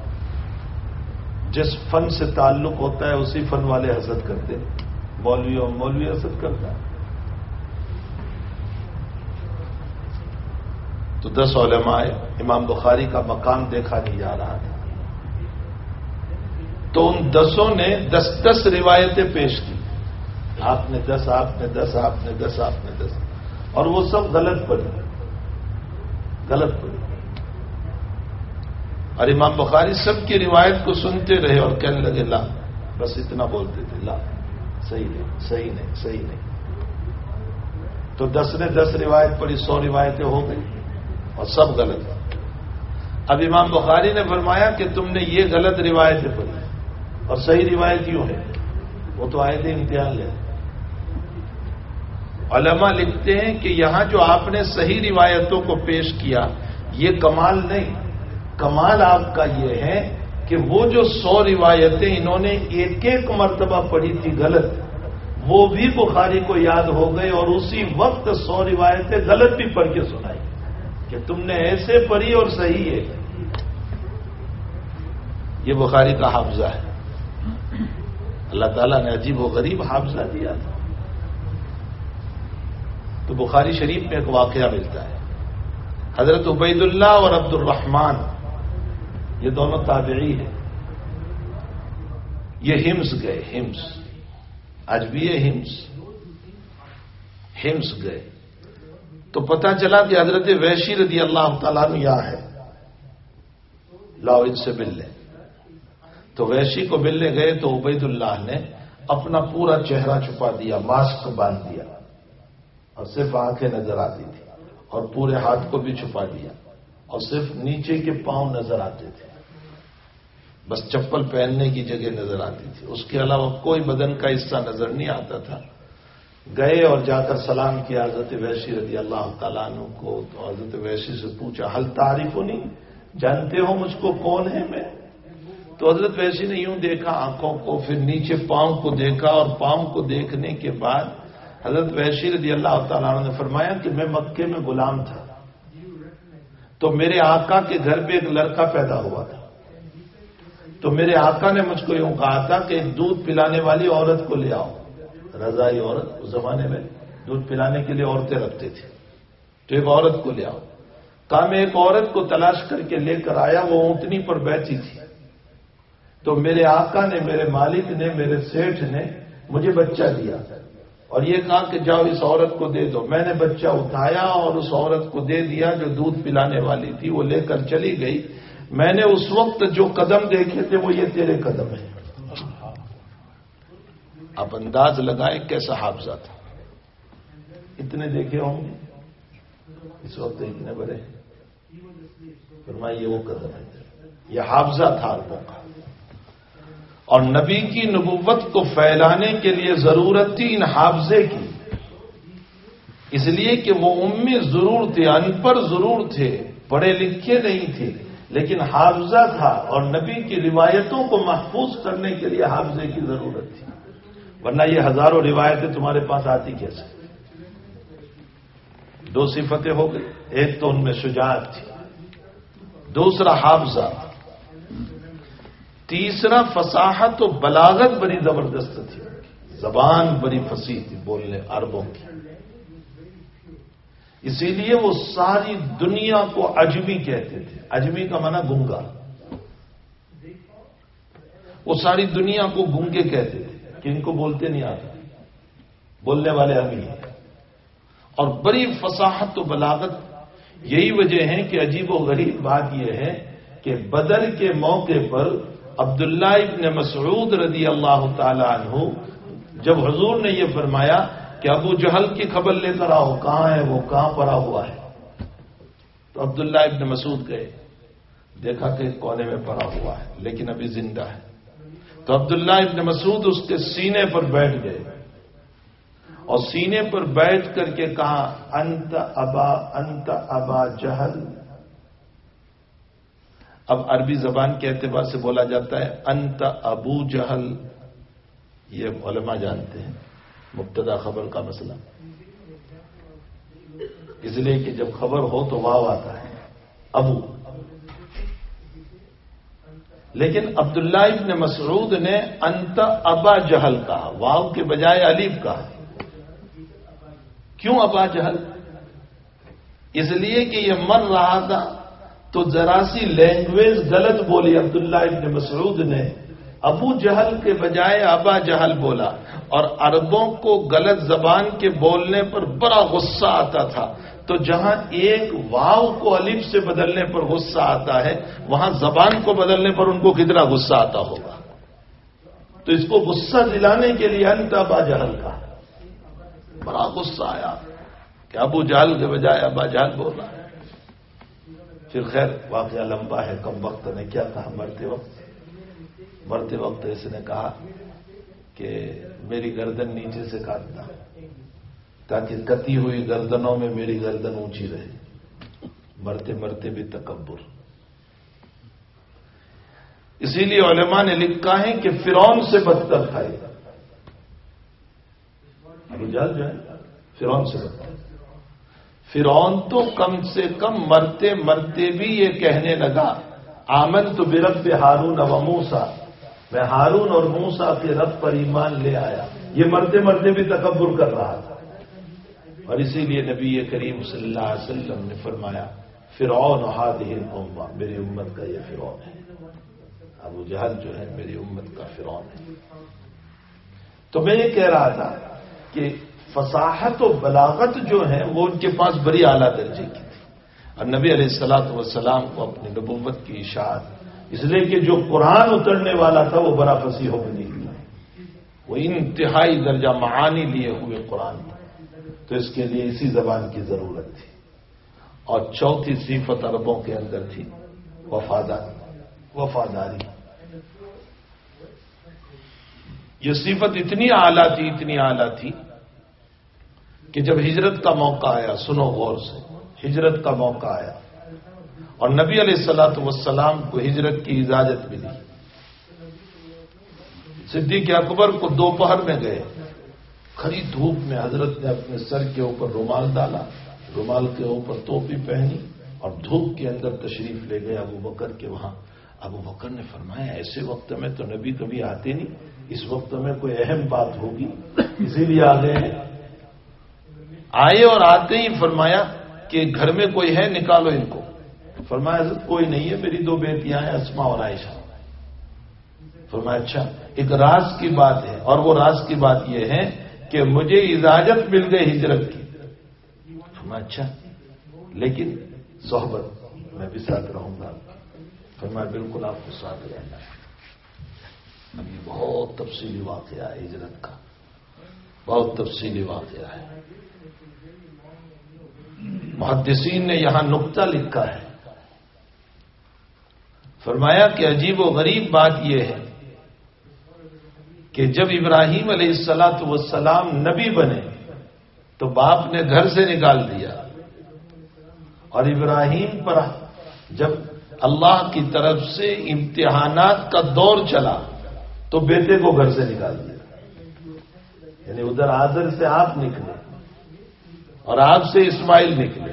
جس فن سے تعلق ہوتا ہے اسی فن والے حسد کرتے ہیں. مولوی اور مولوی حسد کرتا ہے. تو دس علماء آئے، امام بخاری کا مقام دیکھا نہیں جا رہا تھا، تو ان دسوں نے دس دس روایتیں پیش کی. آپ نے دس، آپ نے دس، آپ نے دس، آپ نے دس، اور وہ سب غلط پڑی، غلط پڑی. اور امام بخاری سب کی روایت کو سنتے رہے اور کہنے لگے لا، بس اتنا بولتے تھے، لا صحیح نہیں، صحیح نہیں، صحیح نہیں. تو دس نے دس روایت پڑھی، سو روایتیں ہو گئی اور سب غلط. اب امام بخاری نے فرمایا کہ تم نے یہ غلط روایتیں پڑھی اور صحیح روایت یوں ہے. وہ تو آئے تھے امتحان لے. علماء لکھتے ہیں کہ یہاں جو آپ نے صحیح روایتوں کو پیش کیا یہ کمال نہیں، کمال آپ کا یہ ہے کہ وہ جو سو روایتیں انہوں نے ایک ایک مرتبہ پڑھی تھی غلط، وہ بھی بخاری کو یاد ہو گئے اور اسی وقت سو روایتیں غلط بھی پڑھ کے سنائی کہ تم نے ایسے پڑھی اور صحیح ہے. یہ بخاری کا حافظہ ہے. اللہ تعالیٰ نے عجیب و غریب حافظہ دیا تھا. تو بخاری شریف میں ایک واقعہ ملتا ہے. حضرت عبید اللہ اور عبد الرحمن یہ دونوں تابعی ہیں. یہ ہمس گئے، ہمس، آج بھی ہے ہمس، ہمس گئے. تو پتہ چلا کہ حضرت ویشی رضی اللہ تعالیٰ عنہ یہاں ہے، لاؤ ان سے مل لیں. تو ویشی کو ملنے گئے تو عبید اللہ نے اپنا پورا چہرہ چھپا دیا، ماسک باندھ دیا اور صرف آنکھیں نظر آتی تھی، اور پورے ہاتھ کو بھی چھپا دیا اور صرف نیچے کے پاؤں نظر آتے تھے، بس چپل پہننے کی جگہ نظر آتی تھی، اس کے علاوہ کوئی بدن کا حصہ نظر نہیں آتا تھا. گئے اور جا کر سلام کیا حضرت ویشی رضی اللہ تعالیٰ عنہ کو. تو حضرت ویشی سے پوچھا حل تعریفونی، جانتے ہو مجھ کو کون ہے میں؟ تو حضرت ویشی نے یوں دیکھا آنکھوں کو، پھر نیچے پاؤں کو دیکھا، اور پاؤں کو دیکھنے کے بعد حضرت ویشی رضی اللہ تعالیٰ عنہ نے فرمایا کہ میں مکے میں غلام تھا، تو میرے آقا کے گھر پہ ایک لڑکا پیدا ہوا تھا. تو میرے آقا نے مجھ کو یوں کہا تھا کہ دودھ پلانے والی عورت کو لے آؤ. رضائی عورت اس زمانے میں دودھ پلانے کے لیے عورتیں رکھتے تھے، تو ایک عورت کو لے آؤ. کہا میں ایک عورت کو تلاش کر کے لے کر آیا، وہ اونٹنی پر بیٹھی تھی. تو میرے آقا نے، میرے مالک نے، میرے سیٹھ نے مجھے بچہ دیا اور یہ کہا کہ جاؤ اس عورت کو دے دو. میں نے بچہ اٹھایا اور اس عورت کو دے دیا جو دودھ پلانے والی تھی. وہ لے کر چلی گئی. میں نے اس وقت جو قدم دیکھے تھے وہ یہ تیرے قدم ہیں. آپ انداز لگائیں کیسا حافظہ تھا. اتنے دیکھے ہوں گے اس وقت، اتنے بڑے. فرمایا یہ وہ قدم ہے. یہ حافظہ تھا عربوں کا. اور نبی کی نبوت کو پھیلانے کے لیے ضرورت تھی ان حافظے کی، اس لیے کہ وہ امی ضرور تھے، ان پڑھ ضرور تھے، پڑھے لکھے نہیں تھے، لیکن حافظہ تھا. اور نبی کی روایتوں کو محفوظ کرنے کے لیے حافظے کی ضرورت تھی، ورنہ یہ ہزاروں روایتیں تمہارے پاس آتی کیسے؟ دو صفتیں ہو گئی، ایک تو ان میں شجاعت تھی، دوسرا حافظہ، تیسرا فصاحت و بلاغت بڑی زبردست تھی، زبان بڑی فصیح تھی بولنے عربوں کی. اسی لیے وہ ساری دنیا کو عجمی کہتے تھے. عجمی کا معنی گونگا. وہ ساری دنیا کو گونگے کہتے تھے کہ ان کو بولتے نہیں آتا، بولنے والے ہم ہی ہیں. اور بڑی فصاحت و بلاغت. یہی وجہ ہے کہ عجیب و غریب بات یہ ہے کہ بدر کے موقع پر عبداللہ ابن مسعود رضی اللہ تعالی عنہ جب حضور نے یہ فرمایا کہ ابو جہل کی خبر لے کر آؤ، کہاں ہے وہ، کہاں پڑا ہوا ہے، تو عبداللہ ابن مسعود گئے، دیکھا کہ کونے میں پڑا ہوا ہے لیکن ابھی زندہ ہے. تو عبداللہ ابن مسعود اس کے سینے پر بیٹھ گئے اور سینے پر بیٹھ کر کے کہا انت ابا انت ابا جہل. اب عربی زبان کے اعتبار سے بولا جاتا ہے انت ابو جہل، یہ علماء جانتے ہیں مبتدا خبر کا مسئلہ. اس لیے کہ جب خبر ہو تو واو آتا ہے ابو. لیکن عبداللہ ابن مسعود نے انت ابا جہل کہا, واو کے بجائے الف کہا. کیوں ابا جہل؟ اس لیے کہ یہ مر رہا تھا تو ذرا سی لینگویج غلط بولی عبداللہ ابن مسعود نے, ابو جہل کے بجائے ابا جہل بولا. اور عربوں کو غلط زبان کے بولنے پر بڑا غصہ آتا تھا, تو جہاں ایک واو کو الف سے بدلنے پر غصہ آتا ہے, وہاں زبان کو بدلنے پر ان کو کتنا غصہ آتا ہوگا. تو اس کو غصہ دلانے کے لیے انت ابا جہل کا بڑا غصہ آیا کہ ابو جہل کے بجائے ابا جہل بولا. پھر خیر واقعہ لمبا ہے, کم وقت نے کیا کہا. مرتے وقت مرتے وقت اس نے کہا کہ میری گردن نیچے سے کاٹنا تاکہ کتی ہوئی گردنوں میں میری گردن اونچی رہے. مرتے مرتے بھی تکبر. اسی لیے علماء نے لکھا ہے کہ فرعون سے بدتر تھا یہ. ابو جہل جو ہے فرعون سے بدتر. فرعون تو کم سے کم مرتے مرتے بھی یہ کہنے لگا آمنت برب ہارون و موسیٰ, میں ہارون اور موسیٰ کے رب پر ایمان لے آیا. یہ مرتے مرتے بھی تکبر کر رہا تھا. اور اسی لیے نبی کریم صلی اللہ علیہ وسلم نے فرمایا فرعون هذه الامہ, میری امت کا یہ فرعون ہے. ابو جہل جو ہے میری امت کا فرعون ہے. تو میں یہ کہہ رہا تھا کہ فصاحت و بلاغت جو ہے وہ ان کے پاس بڑی اعلیٰ درجے کی تھی. اور نبی علیہ الصلوۃ والسلام کو اپنی نبوت کی اشاعت, اس لیے کہ جو قرآن اترنے والا تھا وہ بڑا فصیح و بلیغ تھا, وہ انتہائی درجہ معانی لیے ہوئے قرآن تھا. تو اس کے لیے اسی زبان کی ضرورت تھی. اور چوتھی صفت عربوں کے اندر تھی وفادار وفاداری. یہ صفت اتنی اعلیٰ تھی اتنی اعلیٰ تھی کہ جب ہجرت کا موقع آیا, سنو غور سے, ہجرت کا موقع آیا اور نبی علیہ الصلوۃ والسلام کو ہجرت کی اجازت ملی. صدیق اکبر کو دوپہر میں گئے, کھری دھوپ میں حضرت نے اپنے سر کے اوپر رومال ڈالا, رومال کے اوپر ٹوپی پہنی اور دھوپ کے اندر تشریف لے گئے ابو بکر کے وہاں. ابو بکر نے فرمایا ایسے وقت میں تو نبی کبھی آتے نہیں, اس وقت میں کوئی اہم بات ہوگی اسی لیے آ گئے ہیں. آئے اور آتے ہی فرمایا کہ گھر میں کوئی ہے, نکالو ان کو. فرمایا حضرت کوئی نہیں ہے, میری دو بیٹیاں ہیں اسما اور عائشہ. فرمایا اچھا ایک راز کی بات ہے, اور وہ راز کی بات یہ ہے کہ مجھے اجازت مل گئی ہجرت کی. فرمایا اچھا لیکن صحبت میں بھی ساتھ رہوں گا. فرمایا بالکل آپ کو ساتھ رہنا ہے. اب یہ بہت تفصیلی واقعہ ہے ہجرت کا, بہت تفصیلی واقعہ ہے. محدثین نے یہاں نقطہ لکھا ہے, فرمایا کہ عجیب و غریب بات یہ ہے کہ جب ابراہیم علیہ الصلوۃ والسلام نبی بنے تو باپ نے گھر سے نکال دیا, اور ابراہیم پر جب اللہ کی طرف سے امتحانات کا دور چلا تو بیٹے کو گھر سے نکال دیا. یعنی ادھر آذر سے آپ نکلے اور آپ سے اسماعیل نکلے,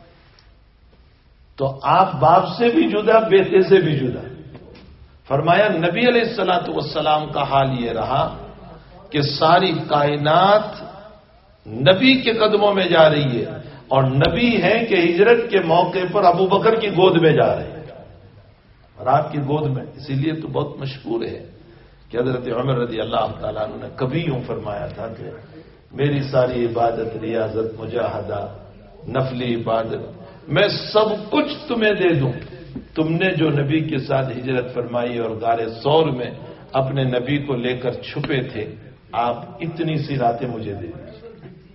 تو آپ باپ سے بھی جدا بیٹے سے بھی جدا. فرمایا نبی علیہ الصلوۃ والسلام کا حال یہ رہا کہ ساری کائنات نبی کے قدموں میں جا رہی ہے, اور نبی ہیں کہ ہجرت کے موقع پر ابو بکر کی گود میں جا رہے ہیں, اور آپ کی گود میں. اسی لیے تو بہت مشہور ہے کہ حضرت عمر رضی اللہ تعالیٰ عنہ نے کبھی یوں فرمایا تھا کہ میری ساری عبادت, ریاضت, مجاہدہ, نفلی عبادت, میں سب کچھ تمہیں دے دوں, تم نے جو نبی کے ساتھ ہجرت فرمائی اور غار ثور میں اپنے نبی کو لے کر چھپے تھے, آپ اتنی سی راتیں مجھے دے دیجیے.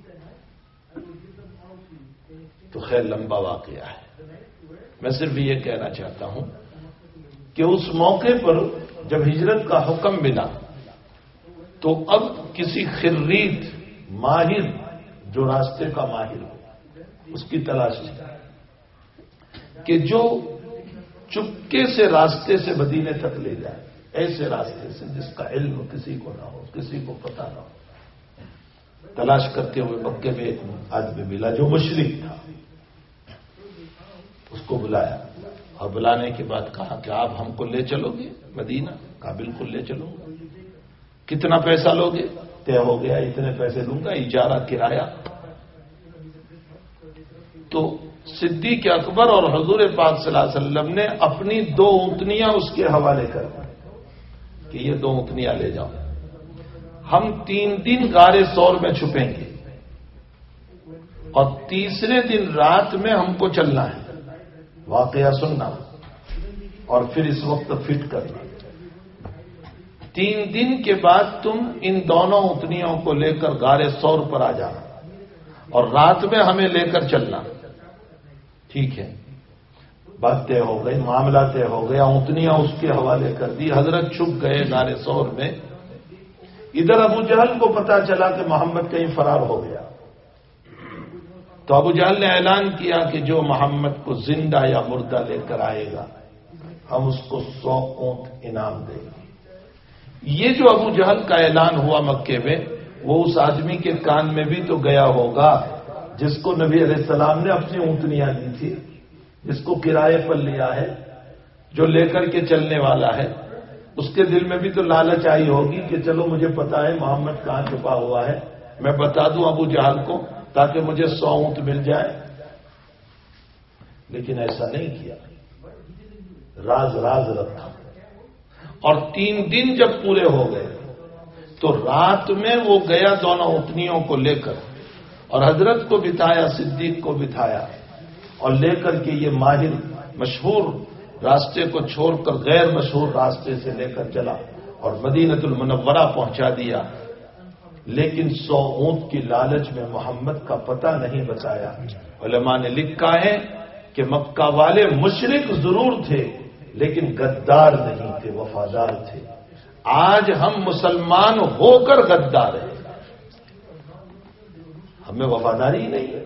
تو خیر لمبا واقعہ ہے. میں صرف یہ کہنا چاہتا ہوں کہ اس موقع پر جب ہجرت کا حکم ملا تو اب کسی خرید ماہر جو راستے کا ماہر ہو اس کی تلاش تھی کہ جو چپکے سے راستے سے مدینے تک لے جائے, ایسے راستے سے جس کا علم کسی کو نہ ہو, کسی کو پتہ نہ ہو. تلاش کرتے ہوئے مکے میں ایک آدمی ملا جو مشرک تھا, کو بلایا اور بلانے کے بعد کہا کہ آپ ہم کو لے چلو گے مدینہ؟ کہا بالکل لے چلوں گا. کتنا پیسہ لوگے؟ طے ہو گیا اتنے پیسے دوں گا اجارہ کرایہ. تو صدیق اکبر اور حضور پاک صلی اللہ علیہ وسلم نے اپنی دو اونٹنیاں اس کے حوالے کر دی کہ یہ دو اونٹنیاں لے جاؤ، ہم تین دن غار ثور میں چھپیں گے اور تیسرے دن رات میں ہم کو چلنا ہے. واقعہ سننا اور پھر اس وقت فٹ کرنا. تین دن کے بعد تم ان دونوں اونٹنیوں کو لے کر غار ثور پر آ جانا اور رات میں ہمیں لے کر چلنا. ٹھیک ہے، بات طے ہو گئی، معاملہ طے ہو گیا. اونٹنیاں اس کے حوالے کر دی. حضرت چھپ گئے غار ثور میں. ادھر ابو جہل کو پتا چلا کہ محمد کہیں فرار ہو گیا. تو ابو جہل نے اعلان کیا کہ جو محمد کو زندہ یا مردہ لے کر آئے گا ہم اس کو سو اونٹ انعام دیں گے. یہ جو ابو جہل کا اعلان ہوا مکے میں، وہ اس آدمی کے کان میں بھی تو گیا ہوگا جس کو نبی علیہ السلام نے اپنی اونٹنیاں دی تھی، جس کو کرائے پر لیا ہے، جو لے کر کے چلنے والا ہے. اس کے دل میں بھی تو لالچ آئی ہوگی کہ چلو مجھے پتا ہے محمد کہاں چھپا ہوا ہے، میں بتا دوں ابو جہل کو تاکہ مجھے سو اونٹ مل جائے. لیکن ایسا نہیں کیا، راز راز رکھا. اور تین دن جب پورے ہو گئے تو رات میں وہ گیا دونوں اونٹنیوں کو لے کر اور حضرت کو بٹھایا، صدیق کو بٹھایا اور لے کر کے یہ ماہر مشہور راستے کو چھوڑ کر غیر مشہور راستے سے لے کر چلا اور مدینۃ المنورہ پہنچا دیا. لیکن سو اونٹ کی لالچ میں محمد کا پتہ نہیں بتایا. علماء نے لکھا ہے کہ مکہ والے مشرک ضرور تھے لیکن غدار نہیں تھے، وفادار تھے. آج ہم مسلمان ہو کر غدار ہیں، ہمیں وفاداری نہیں ہے.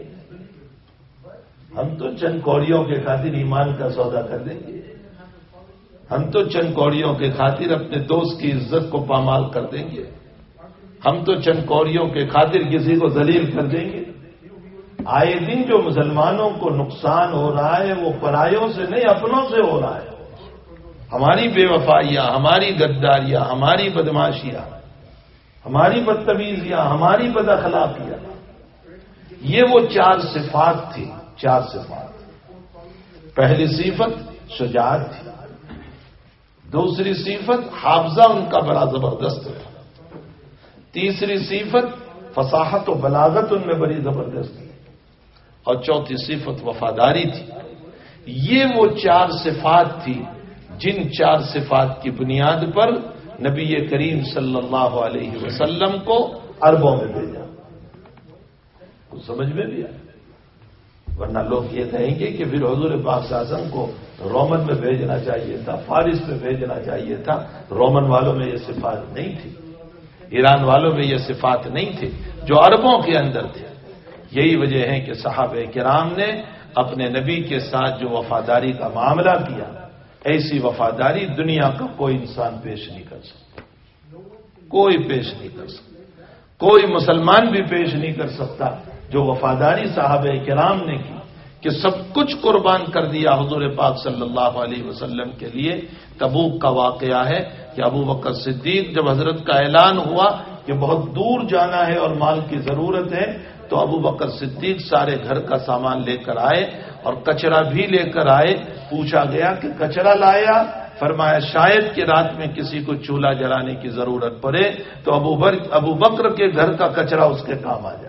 ہم تو چند کوڑیوں کے خاطر ایمان کا سودا کر دیں گے، ہم تو چند کوڑیوں کے خاطر اپنے دوست کی عزت کو پامال کر دیں گے، ہم تو چند کوڑیوں کے خاطر کسی کو ذلیل کر دیں گے. آئے دن جو مسلمانوں کو نقصان ہو رہا ہے وہ پرایوں سے نہیں اپنوں سے ہو رہا ہے. ہماری بے وفائیاں، ہماری غداریاں، ہماری بدماشیاں، ہماری بدتمیزیاں، ہماری بد اخلاقیاں، یہ وہ چار صفات تھی. چار صفات. پہلی صفت شجاعت تھی، دوسری صفت حافظہ ان کا بڑا زبردست تھا، تیسری صفت فصاحت و بلاغت ان میں بڑی زبردست تھی، اور چوتھی صفت وفاداری تھی. یہ وہ چار صفات تھی جن چار صفات کی بنیاد پر نبی کریم صلی اللہ علیہ وسلم کو عربوں میں بھیجا. کچھ سمجھ میں بھی آیا؟ ورنہ لوگ یہ کہیں گے کہ پھر حضور پاک صلی اللہ علیہ وسلم کو رومن میں بھیجنا چاہیے تھا، فارس میں بھیجنا چاہیے تھا. رومن والوں میں یہ صفات نہیں تھی، ایران والوں میں یہ صفات نہیں تھی جو عربوں کے اندر تھے. یہی وجہ ہے کہ صحابہ کرام نے اپنے نبی کے ساتھ جو وفاداری کا معاملہ کیا، ایسی وفاداری دنیا کا کوئی انسان پیش نہیں کر سکتا، کوئی پیش نہیں کر سکتا، کوئی مسلمان بھی پیش نہیں کر سکتا جو وفاداری صحابہ کرام نے کی کہ سب کچھ قربان کر دیا حضور پاک صلی اللہ علیہ وسلم کے لیے. تبوک کا واقعہ ہے کہ ابو بکر صدیق جب حضرت کا اعلان ہوا کہ بہت دور جانا ہے اور مال کی ضرورت ہے تو ابو بکر صدیق سارے گھر کا سامان لے کر آئے اور کچرا بھی لے کر آئے. پوچھا گیا کہ کچرا لایا؟ فرمایا شاید کہ رات میں کسی کو چولہا جلانے کی ضرورت پڑے تو ابو بکر ابو بکر کے گھر کا کچرا اس کے کام آ جائے.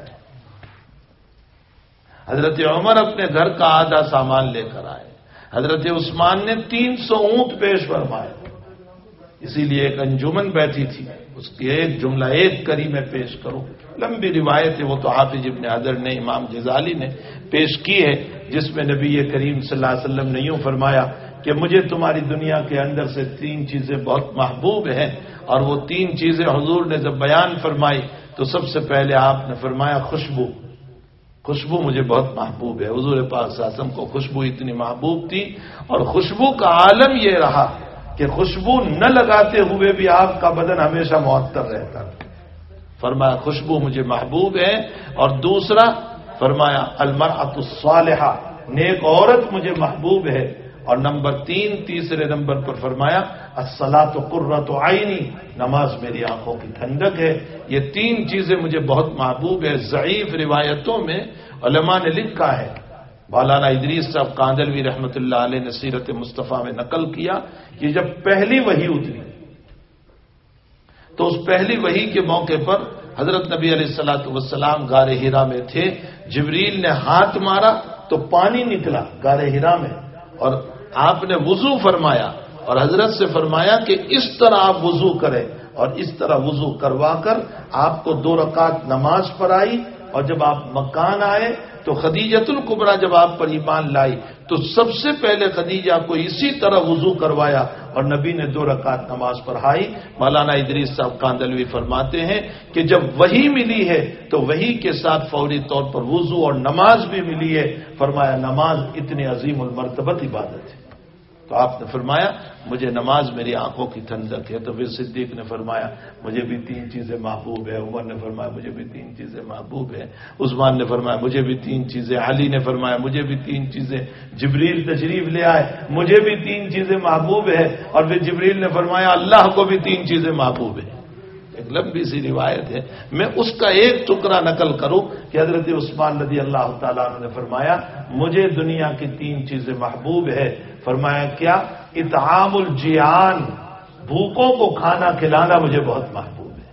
حضرت عمر اپنے گھر کا آدھا سامان لے کر آئے. حضرت عثمان نے تین سو اونٹ پیش فرمائے. اسی لیے ایک انجمن بیٹھی تھی، اس کی ایک جملہ ایک کری میں پیش کروں. لمبی روایت ہے، وہ تو حافظ ابن حجر نے، امام غزالی نے پیش کی ہے، جس میں نبی کریم صلی اللہ علیہ وسلم نے یوں فرمایا کہ مجھے تمہاری دنیا کے اندر سے تین چیزیں بہت محبوب ہیں. اور وہ تین چیزیں حضور نے جب بیان فرمائی تو سب سے پہلے آپ نے فرمایا خوشبو. خوشبو مجھے بہت محبوب ہے. حضور پاک صلی اللہ علیہ وسلم کو خوشبو اتنی محبوب تھی اور خوشبو کا عالم یہ رہا کہ خوشبو نہ لگاتے ہوئے بھی آپ کا بدن ہمیشہ معطر رہتا. فرمایا خوشبو مجھے محبوب ہے. اور دوسرا فرمایا المرأۃ الصالحہ نیک عورت مجھے محبوب ہے. اور نمبر تین تیسرے نمبر پر فرمایا الصلاۃ قرۃ عینی، نماز میری آنکھوں کی ٹھنڈک ہے. یہ تین چیزیں مجھے بہت محبوب ہے. ضعیف روایتوں میں علماء نے لکھا ہے، مولانا ادریس صاحب کاندلوی رحمۃ اللہ علیہ نے سیرت مصطفیٰ میں نقل کیا کہ جب پہلی وحی اتری تو اس پہلی وحی کے موقع پر حضرت نبی علیہ الصلوۃ والسلام غار حرا میں تھے. جبریل نے ہاتھ مارا تو پانی نکلا غار حرا میں، اور آپ نے وضو فرمایا اور حضرت سے فرمایا کہ اس طرح آپ وضو کریں، اور اس طرح وضو کروا کر آپ کو دو رکعت نماز پڑھائی. اور جب آپ مکان آئے تو خدیجۃ الکبریٰ جب آپ پر ایمان لائی تو سب سے پہلے خدیجہ کو اسی طرح وضو کروایا اور نبی نے دو رکعت نماز پڑھائی. مولانا ادریس صاحب کاندلوی فرماتے ہیں کہ جب وحی ملی ہے تو وحی کے ساتھ فوری طور پر وضو اور نماز بھی ملی ہے. فرمایا نماز اتنی عظیم المرتبت عبادت ہے. تو آپ نے فرمایا مجھے نماز میری آنکھوں کی ٹھنڈک ہے. تو پھر صدیق نے فرمایا مجھے بھی تین چیزیں محبوب ہے. عمر نے فرمایا مجھے بھی تین چیزیں محبوب ہے. عثمان نے فرمایا مجھے بھی تین چیزیں. علی نے فرمایا مجھے بھی تین چیزیں. جبریل تشریف لے آئے مجھے بھی تین چیزیں محبوب ہے. اور پھر جبریل نے فرمایا اللہ کو بھی تین چیزیں محبوب ہے. ایک لمبی سی روایت ہے، میں اس کا ایک ٹکڑا نقل کروں کہ حضرت عثمان رضی اللہ تعالیٰ عنہ نے فرمایا مجھے دنیا کی تین چیزیں محبوب ہے. فرمایا کیا؟ اطعام الجیعان، بھوکوں کو کھانا کھلانا مجھے بہت محبوب ہے.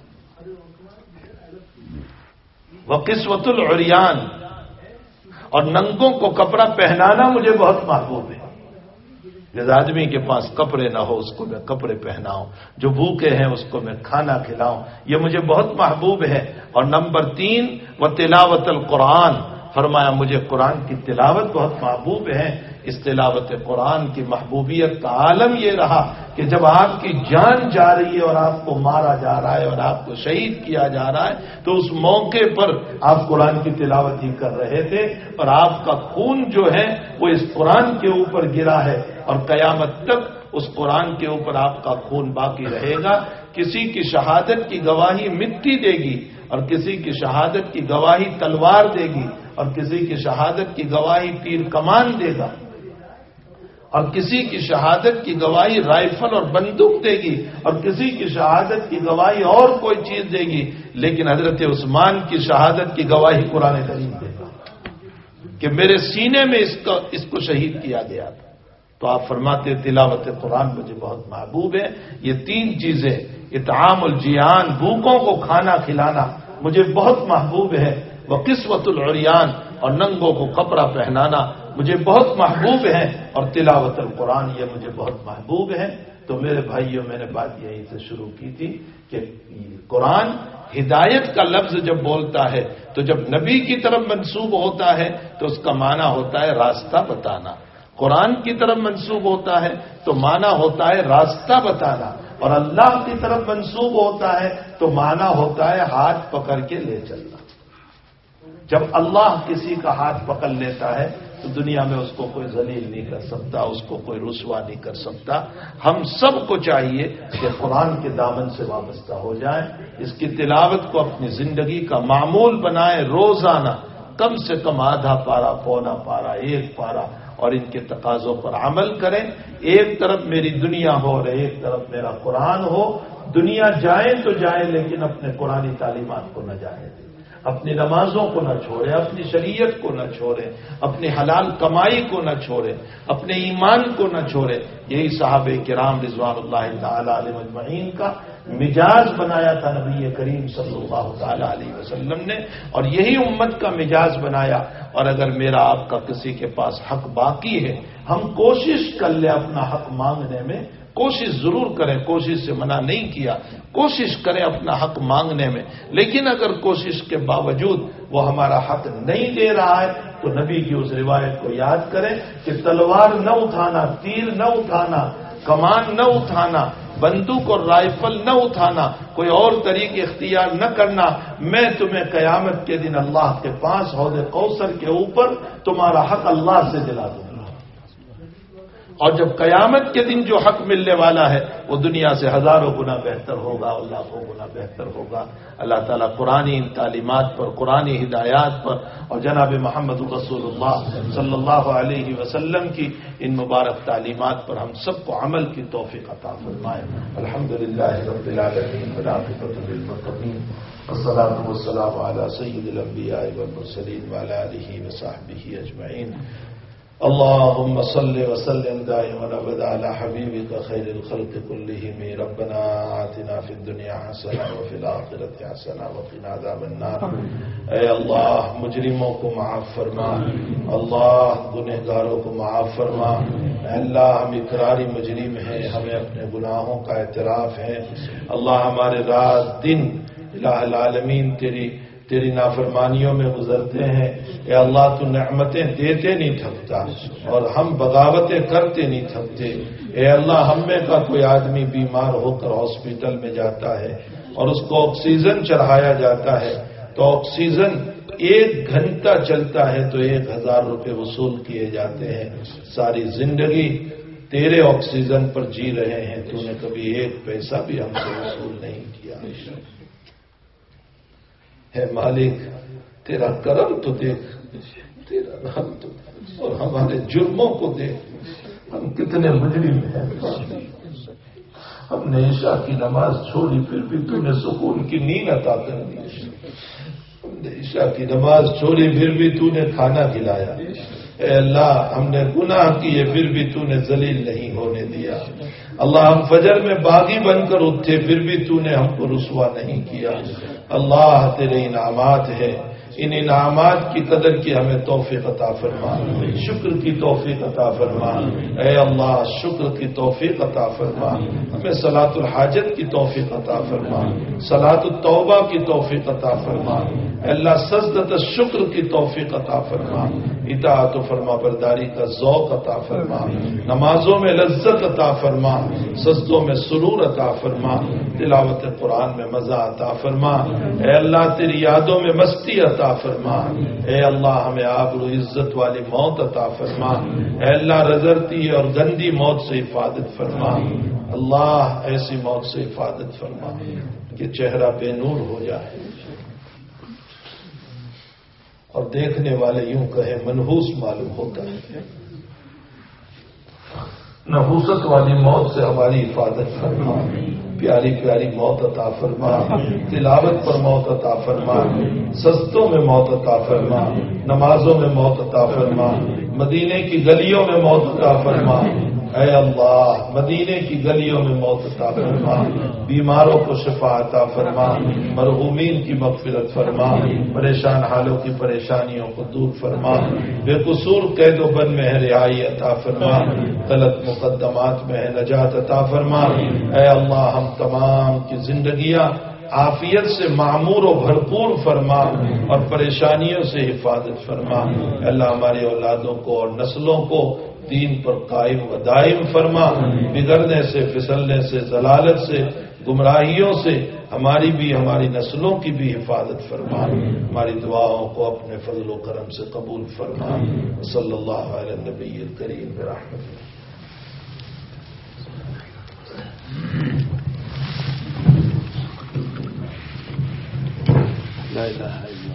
وقسوۃ العریان، اور ننگوں کو کپڑا پہنانا مجھے بہت محبوب ہے. جس آدمی کے پاس کپڑے نہ ہو اس کو میں کپڑے پہناؤں، جو بھوکے ہیں اس کو میں کھانا کھلاؤں، یہ مجھے بہت محبوب ہے. اور نمبر تین و تلاوت القرآن، فرمایا مجھے قرآن کی تلاوت بہت محبوب ہے. اس تلاوت قرآن کی محبوبیت کا عالم یہ رہا کہ جب آپ کی جان جا رہی ہے اور آپ کو مارا جا رہا ہے اور آپ کو شہید کیا جا رہا ہے تو اس موقع پر آپ قرآن کی تلاوت ہی کر رہے تھے، اور آپ کا خون جو ہے وہ اس قرآن کے اوپر گرا ہے، اور قیامت تک اس قرآن کے اوپر آپ کا خون باقی رہے گا. کسی کی شہادت کی گواہی مٹی دے گی، اور کسی کی شہادت کی گواہی تلوار دے گی، اور کسی کی شہادت کی گواہی تیر کمان دے گا، اور کسی کی شہادت کی گواہی رائفل اور بندوق دے گی، اور کسی کی شہادت کی گواہی اور کوئی چیز دے گی. لیکن حضرت عثمان کی شہادت کی گواہی قرآن کریم دے گا کہ میرے سینے میں اس کو اس کو شہید کیا گیا تھا. تو آپ فرماتے تلاوت قرآن مجھے بہت محبوب ہے. یہ تین چیزیں اطعام الجیعان، بھوکوں کو کھانا کھلانا مجھے بہت محبوب ہے. وقسوۃ العریان، اور ننگوں کو کپڑا پہنانا مجھے بہت محبوب ہے. اور تلاوت القرآن یہ مجھے بہت محبوب ہے. تو میرے بھائیوں میں نے بات یہیں سے شروع کی تھی کہ قرآن ہدایت کا لفظ جب بولتا ہے تو جب نبی کی طرف منسوب ہوتا ہے تو اس کا معنی ہوتا ہے راستہ بتانا. قرآن کی طرف منسوب ہوتا ہے تو معنی ہوتا ہے راستہ بتانا، اور اللہ کی طرف منسوب ہوتا ہے تو معنی ہوتا ہے ہاتھ پکڑ کے لے چلنا. جب اللہ کسی کا ہاتھ پکڑ لیتا ہے تو دنیا میں اس کو کوئی ذلیل نہیں کر سکتا، اس کو کوئی رسوا نہیں کر سکتا. ہم سب کو چاہیے کہ قرآن کے دامن سے وابستہ ہو جائیں، اس کی تلاوت کو اپنی زندگی کا معمول بنائیں. روزانہ کم سے کم آدھا پارا، پونا پارا، ایک پارا، اور ان کے تقاضوں پر عمل کریں. ایک طرف میری دنیا ہو اور ایک طرف میرا قرآن ہو. دنیا جائے تو جائے لیکن اپنے قرآنی تعلیمات کو نہ جائے دیں، اپنی نمازوں کو نہ چھوڑے، اپنی شریعت کو نہ چھوڑے، اپنی حلال کمائی کو نہ چھوڑے، اپنے ایمان کو نہ چھوڑے. یہی صحابہ کرام رضوان اللہ تعالی علیہ اجمعین کا مزاج بنایا تھا نبی کریم صلی اللہ تعالی علیہ وسلم نے، اور یہی امت کا مزاج بنایا. اور اگر میرا آپ کا کسی کے پاس حق باقی ہے، ہم کوشش کر لیں اپنا حق مانگنے میں، کوشش ضرور کریں، کوشش سے منع نہیں کیا، کوشش کریں اپنا حق مانگنے میں. لیکن اگر کوشش کے باوجود وہ ہمارا حق نہیں دے رہا ہے تو نبی کی اس روایت کو یاد کریں کہ تلوار نہ اٹھانا، تیر نہ اٹھانا، کمان نہ اٹھانا، بندوق اور رائفل نہ اٹھانا، کوئی اور طریقے اختیار نہ کرنا. میں تمہیں قیامت کے دن اللہ کے پاس حوض کوثر کے اوپر تمہارا حق اللہ سے دلا دوں گا. اور جب قیامت کے دن جو حق ملنے والا ہے وہ دنیا سے ہزاروں گنا بہتر ہوگا اور لاکھوں گنا بہتر ہوگا. اللہ تعالیٰ قرآنی ان تعلیمات پر، قرآنی ہدایات پر اور جناب محمد رسول اللہ صلی اللہ علیہ وسلم کی ان مبارک تعلیمات پر ہم سب کو عمل کی توفیق عطا فرمائے. الحمدللہ رب العالمین والعاقبۃ للمتقین والصلاۃ والسلام علی سید الانبیاء والمرسلین وعلی آلہ وصحبہ اجمعین. اللهم صل وسلم دائما ابدا على حبيبك خير الخلق كلهم. ربنا آتنا في الدنيا حسنة وفي الآخرة حسنة وقنا عذاب النار. اے اللہ مجرموں کو معاف فرما، اللہ گنہگاروں کو معاف فرما. اے اللہ ہم اقراری مجرم ہیں، ہمیں اپنے گناہوں کا اعتراف ہے. اللہ ہمارے رات دن الہ العالمین تیری تیری نافرمانیوں میں گزرتے ہیں. اے اللہ تو نعمتیں دیتے نہیں تھکتا اور ہم بغاوتیں کرتے نہیں تھکتے. اے اللہ ہم میں کا کوئی آدمی بیمار ہو کر ہاسپٹل میں جاتا ہے اور اس کو آکسیجن چڑھایا جاتا ہے تو آکسیجن ایک گھنٹہ چلتا ہے تو ایک ہزار روپے وصول کیے جاتے ہیں. ساری زندگی تیرے آکسیجن پر جی رہے ہیں، تو نے کبھی ایک پیسہ بھی ہم سے وصول نہیں کیا. ہے مالک تیرا کرم تو دیکھ، تیرا رحم تو دیکھ اور ہمارے جرموں کو دیکھ. ہم کتنے مجرم ہیں. ہم نے عشاء کی نماز چھوڑی پھر بھی تو نے سکون کی نیند عطا کر دی. ہم نے عشاء کی نماز چھوڑی پھر بھی تو نے کھانا کھلایا. اے اللہ ہم نے گناہ کیے پھر بھی تو نے ذلیل نہیں ہونے دیا. اللہ ہم فجر میں باغی بن کر اٹھے پھر بھی تو نے ہم کو رسوا نہیں کیا. اللہ تیرے انعامات ہے، ان انعامات کی قدر کی ہمیں توفیق عطا فرما، شکر کی توفیق عطا فرما. اے اللہ شکر کی توفیق عطا فرما، ہمیں صلاۃ الحاجت کی توفیق عطا فرما، صلاۃ التوبہ کی توفیق عطا فرما. اے اللہ سجدۃ الشکر کی توفیق عطا فرما، اطاعت و فرما برداری کا ذوق عطا فرما، نمازوں میں لذت عطا فرما، سجدوں میں سرور عطا فرما، تلاوت قرآن میں مزہ عطا فرما. اے اللہ تیری یادوں میں مستی عطا فرما. اے اللہ ہمیں آبرو عزت والی موت عطا فرما. اے اللہ رزرتی اور گندی موت سے حفاظت فرما. اللہ ایسی موت سے حفاظت فرما کہ چہرہ بے نور ہو جائے اور دیکھنے والے یوں کہیں منحوس معلوم ہوتا ہے. نحوست والی موت سے ہماری حفاظت فرما. پیاری پیاری موت عطا فرما، تلاوت پر موت عطا فرما، سجدوں میں موت عطا فرما، نمازوں میں موت عطا فرما، مدینے کی گلیوں میں موت عطا فرما. اے اللہ مدینے کی گلیوں میں موت عطا فرما. بیماروں کو شفا عطا فرما، مرحومین کی مغفرت فرما، پریشان حالوں کی پریشانیوں کو دور فرما، بے قصور قید و بند میں ہے رہائی عطا فرما، غلط مقدمات میں ہے نجات عطا فرما. اے اللہ ہم تمام کی زندگیاں عافیت سے معمور و بھرپور فرما اور پریشانیوں سے حفاظت فرما. اللہ ہماری اولادوں کو اور نسلوں کو دین پر قائم و دائم فرما. بگڑنے سے، پھسلنے سے، ضلالت سے، گمراہیوں سے ہماری بھی ہماری نسلوں کی بھی حفاظت فرما. ہماری دعاؤں کو اپنے فضل و کرم سے قبول فرما. صلی اللہ علیہ نبی الکریم برحمتہ. لا الہ الا